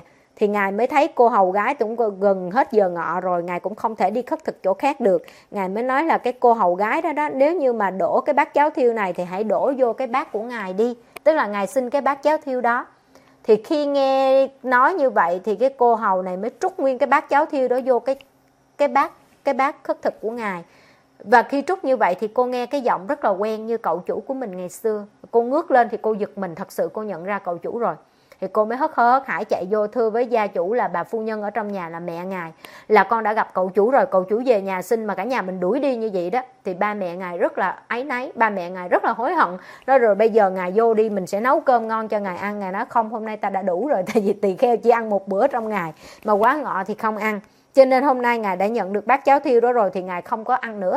thì Ngài mới thấy cô hầu gái cũng gần hết giờ ngọ rồi, Ngài cũng không thể đi khất thực chỗ khác được. Ngài mới nói là cái cô hầu gái đó đó, nếu như mà đổ cái bát cháo thiêu này thì hãy đổ vô cái bát của Ngài đi. Tức là Ngài xin cái bát cháo thiêu đó. Thì khi nghe nói như vậy thì cái cô hầu này mới trút nguyên cái bát cháo thiêu đó vô cái cái bát cái bát khất thực của Ngài. Và khi trút như vậy thì cô nghe cái giọng rất là quen như cậu chủ của mình ngày xưa. Cô ngước lên thì cô giật mình, thật sự cô nhận ra cậu chủ rồi. Thì cô mới hớt hớt hải chạy vô thưa với gia chủ là bà phu nhân ở trong nhà, là mẹ Ngài, là con đã gặp cậu chủ rồi, cậu chủ về nhà xin mà cả nhà mình đuổi đi như vậy đó. Thì ba mẹ Ngài rất là áy náy, ba mẹ Ngài rất là hối hận. Nói rồi bây giờ Ngài vô đi, mình sẽ nấu cơm ngon cho Ngài ăn. Ngài nói không, hôm nay ta đã đủ rồi, tại vì tỳ kheo chỉ ăn một bữa trong ngày, mà quá ngọ thì không ăn. Cho nên hôm nay Ngài đã nhận được bát cháo thiêu đó rồi thì Ngài không có ăn nữa.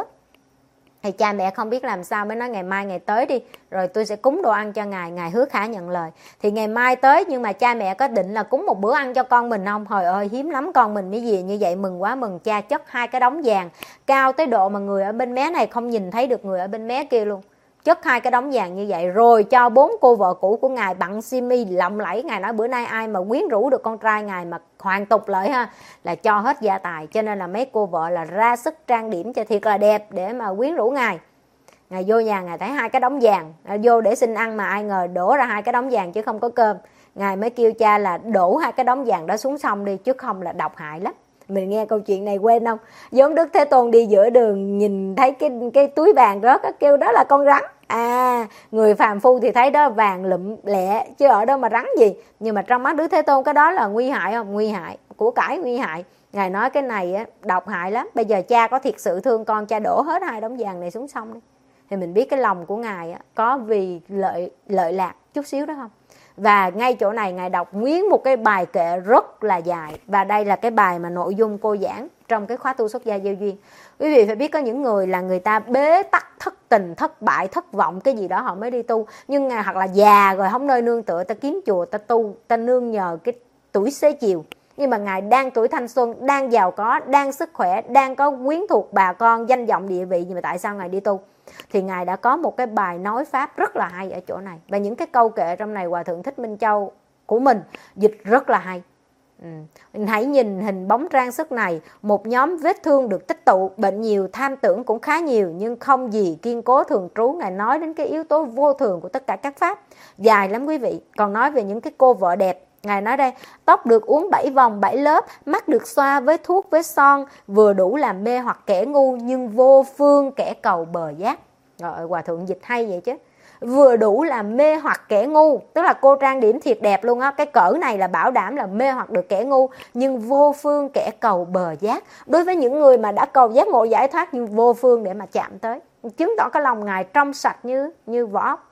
Thì cha mẹ không biết làm sao, mới nói ngày mai Ngài tới đi, rồi tôi sẽ cúng đồ ăn cho Ngài. Ngài hứa khả nhận lời. Thì ngày mai tới, nhưng mà cha mẹ có định là cúng một bữa ăn cho con mình không? Trời ơi, hiếm lắm con mình mới gì như vậy, mừng quá mừng. Cha chất hai cái đống vàng cao tới độ mà người ở bên mé này không nhìn thấy được người ở bên mé kia luôn. Chất hai cái đống vàng như vậy, rồi cho bốn cô vợ cũ của Ngài bận simi lộng lẫy. Ngài nói bữa nay ai mà quyến rũ được con trai Ngài mà hoàn tục lợi ha, là cho hết gia tài. Cho nên là mấy cô vợ là ra sức trang điểm cho thiệt là đẹp để mà quyến rũ Ngài. Ngài vô nhà, Ngài thấy hai cái đống vàng, vô để xin ăn mà ai ngờ đổ ra hai cái đống vàng chứ không có cơm. Ngài mới kêu cha là đổ hai cái đống vàng đó xuống sông đi, chứ không là độc hại lắm. Mình nghe câu chuyện này quên không? Giống Đức Thế Tôn đi giữa đường nhìn thấy cái cái túi vàng rớt, kêu đó là con rắn. À, người phàm phu thì thấy đó vàng lụm lẹ chứ ở đâu mà rắn gì. Nhưng mà trong mắt Đức Thế Tôn cái đó là nguy hại không? Nguy hại, của cải nguy hại. Ngài nói cái này á, độc hại lắm. Bây giờ cha có thiệt sự thương con, cha đổ hết hai đống vàng này xuống sông đi. Thì mình biết cái lòng của Ngài á, có vì lợi lợi lạc chút xíu đó không? Và ngay chỗ này Ngài đọc nguyên một cái bài kệ rất là dài. Và đây là cái bài mà nội dung cô giảng trong cái khóa tu xuất gia gieo duyên. Quý vị phải biết có những người là người ta bế tắc, thất tình, thất bại, thất vọng cái gì đó họ mới đi tu. Nhưng Ngài hoặc là già rồi không nơi nương tựa, ta kiếm chùa, ta tu, ta nương nhờ cái tuổi xế chiều. Nhưng mà Ngài đang tuổi thanh xuân, đang giàu có, đang sức khỏe, đang có quyến thuộc bà con, danh vọng địa vị. Nhưng mà tại sao Ngài đi tu? Thì Ngài đã có một cái bài nói pháp rất là hay ở chỗ này. Và những cái câu kệ trong này Hòa Thượng Thích Minh Châu của mình dịch rất là hay. Ừ. Hãy nhìn hình bóng trang sức này, một nhóm vết thương được tích tụ, bệnh nhiều, tham tưởng cũng khá nhiều, nhưng không gì kiên cố thường trú. Ngài nói đến cái yếu tố vô thường của tất cả các pháp, dài lắm quý vị. Còn nói về những cái cô vợ đẹp, Ngài nói đây, tóc được uốn bảy vòng bảy lớp, mắt được xoa với thuốc với son, vừa đủ làm mê hoặc kẻ ngu, nhưng vô phương kẻ cầu bờ giác. Rồi Hòa Thượng dịch hay vậy chứ. Vừa đủ làm mê hoặc kẻ ngu, tức là cô trang điểm thiệt đẹp luôn á, cái cỡ này là bảo đảm là mê hoặc được kẻ ngu, nhưng vô phương kẻ cầu bờ giác. Đối với những người mà đã cầu giác ngộ giải thoát nhưng vô phương để mà chạm tới, chứng tỏ cái lòng Ngài trong sạch như như vỏ ốc,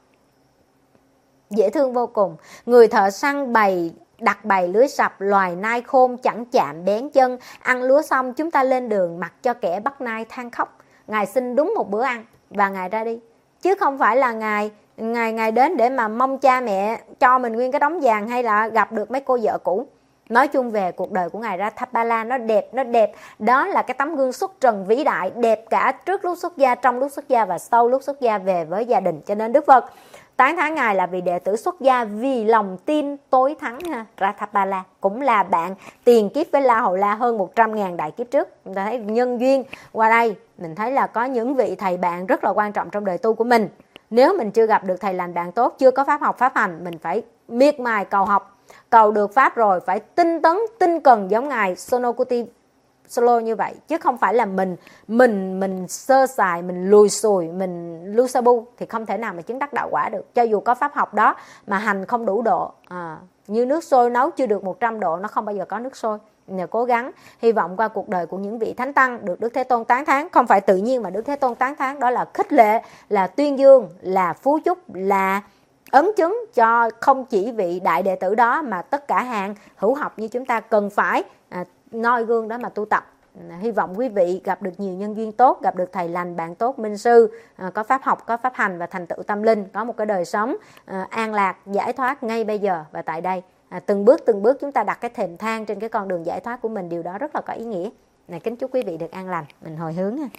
dễ thương vô cùng. Người thợ săn bày đặt bày lưới sập, loài nai khôn chẳng chạm bén chân. Ăn lúa xong chúng ta lên đường, mặc cho kẻ bắt nai than khóc. Ngài xin đúng một bữa ăn và Ngài ra đi, chứ không phải là Ngài Ngài Ngài đến để mà mong cha mẹ cho mình nguyên cái đống vàng, hay là gặp được mấy cô vợ cũ. Nói chung về cuộc đời của Ngài Rathabala nó đẹp, nó đẹp. Đó là cái tấm gương xuất trần vĩ đại, đẹp cả trước lúc xuất gia, trong lúc xuất gia và sau lúc xuất gia về với gia đình. Cho nên Đức Phật tán thán Ngài là vì đệ tử xuất gia vì lòng tin tối thắng ha. Rathabala cũng là bạn tiền kiếp với La Hầu La hơn một trăm ngàn đại kiếp trước. Chúng ta thấy nhân duyên qua đây, mình thấy là có những vị thầy bạn rất là quan trọng trong đời tu của mình. Nếu mình chưa gặp được thầy lành bạn tốt, chưa có pháp học pháp hành, mình phải miệt mài cầu học, cầu được pháp rồi phải tinh tấn, tinh cần giống Ngài Sonokuti Solo như vậy, chứ không phải là mình mình mình sơ sài, mình lùi xùi, mình lu sa bu thì không thể nào mà chứng đắc đạo quả được. Cho dù có pháp học đó mà hành không đủ độ, à, như nước sôi nấu chưa được một trăm độ, nó không bao giờ có nước sôi. Nhờ cố gắng, hy vọng qua cuộc đời của những vị thánh tăng được Đức Thế Tôn tán thán, không phải tự nhiên mà Đức Thế Tôn tán thán, đó là khích lệ, là tuyên dương, là phú chúc, là ấn chứng cho không chỉ vị đại đệ tử đó mà tất cả hàng hữu học như chúng ta cần phải à, noi gương đó mà tu tập. À, hy vọng quý vị gặp được nhiều nhân duyên tốt, gặp được thầy lành, bạn tốt, minh sư, à, có pháp học, có pháp hành và thành tựu tâm linh, có một cái đời sống à, an lạc, giải thoát ngay bây giờ và tại đây. À, từng bước từng bước chúng ta đặt cái thềm thang trên cái con đường giải thoát của mình, điều đó rất là có ý nghĩa. Này, kính chúc quý vị được an lành. Mình hồi hướng ha.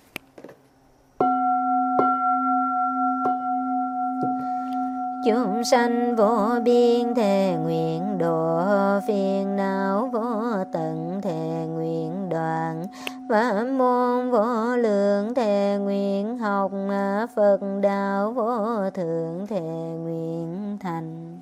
Chúng sanh vô biên thề nguyện độ phiền não vô tận thề nguyện đoạn, pháp môn vô lượng thề nguyện học, Phật đạo vô thượng thề nguyện thành.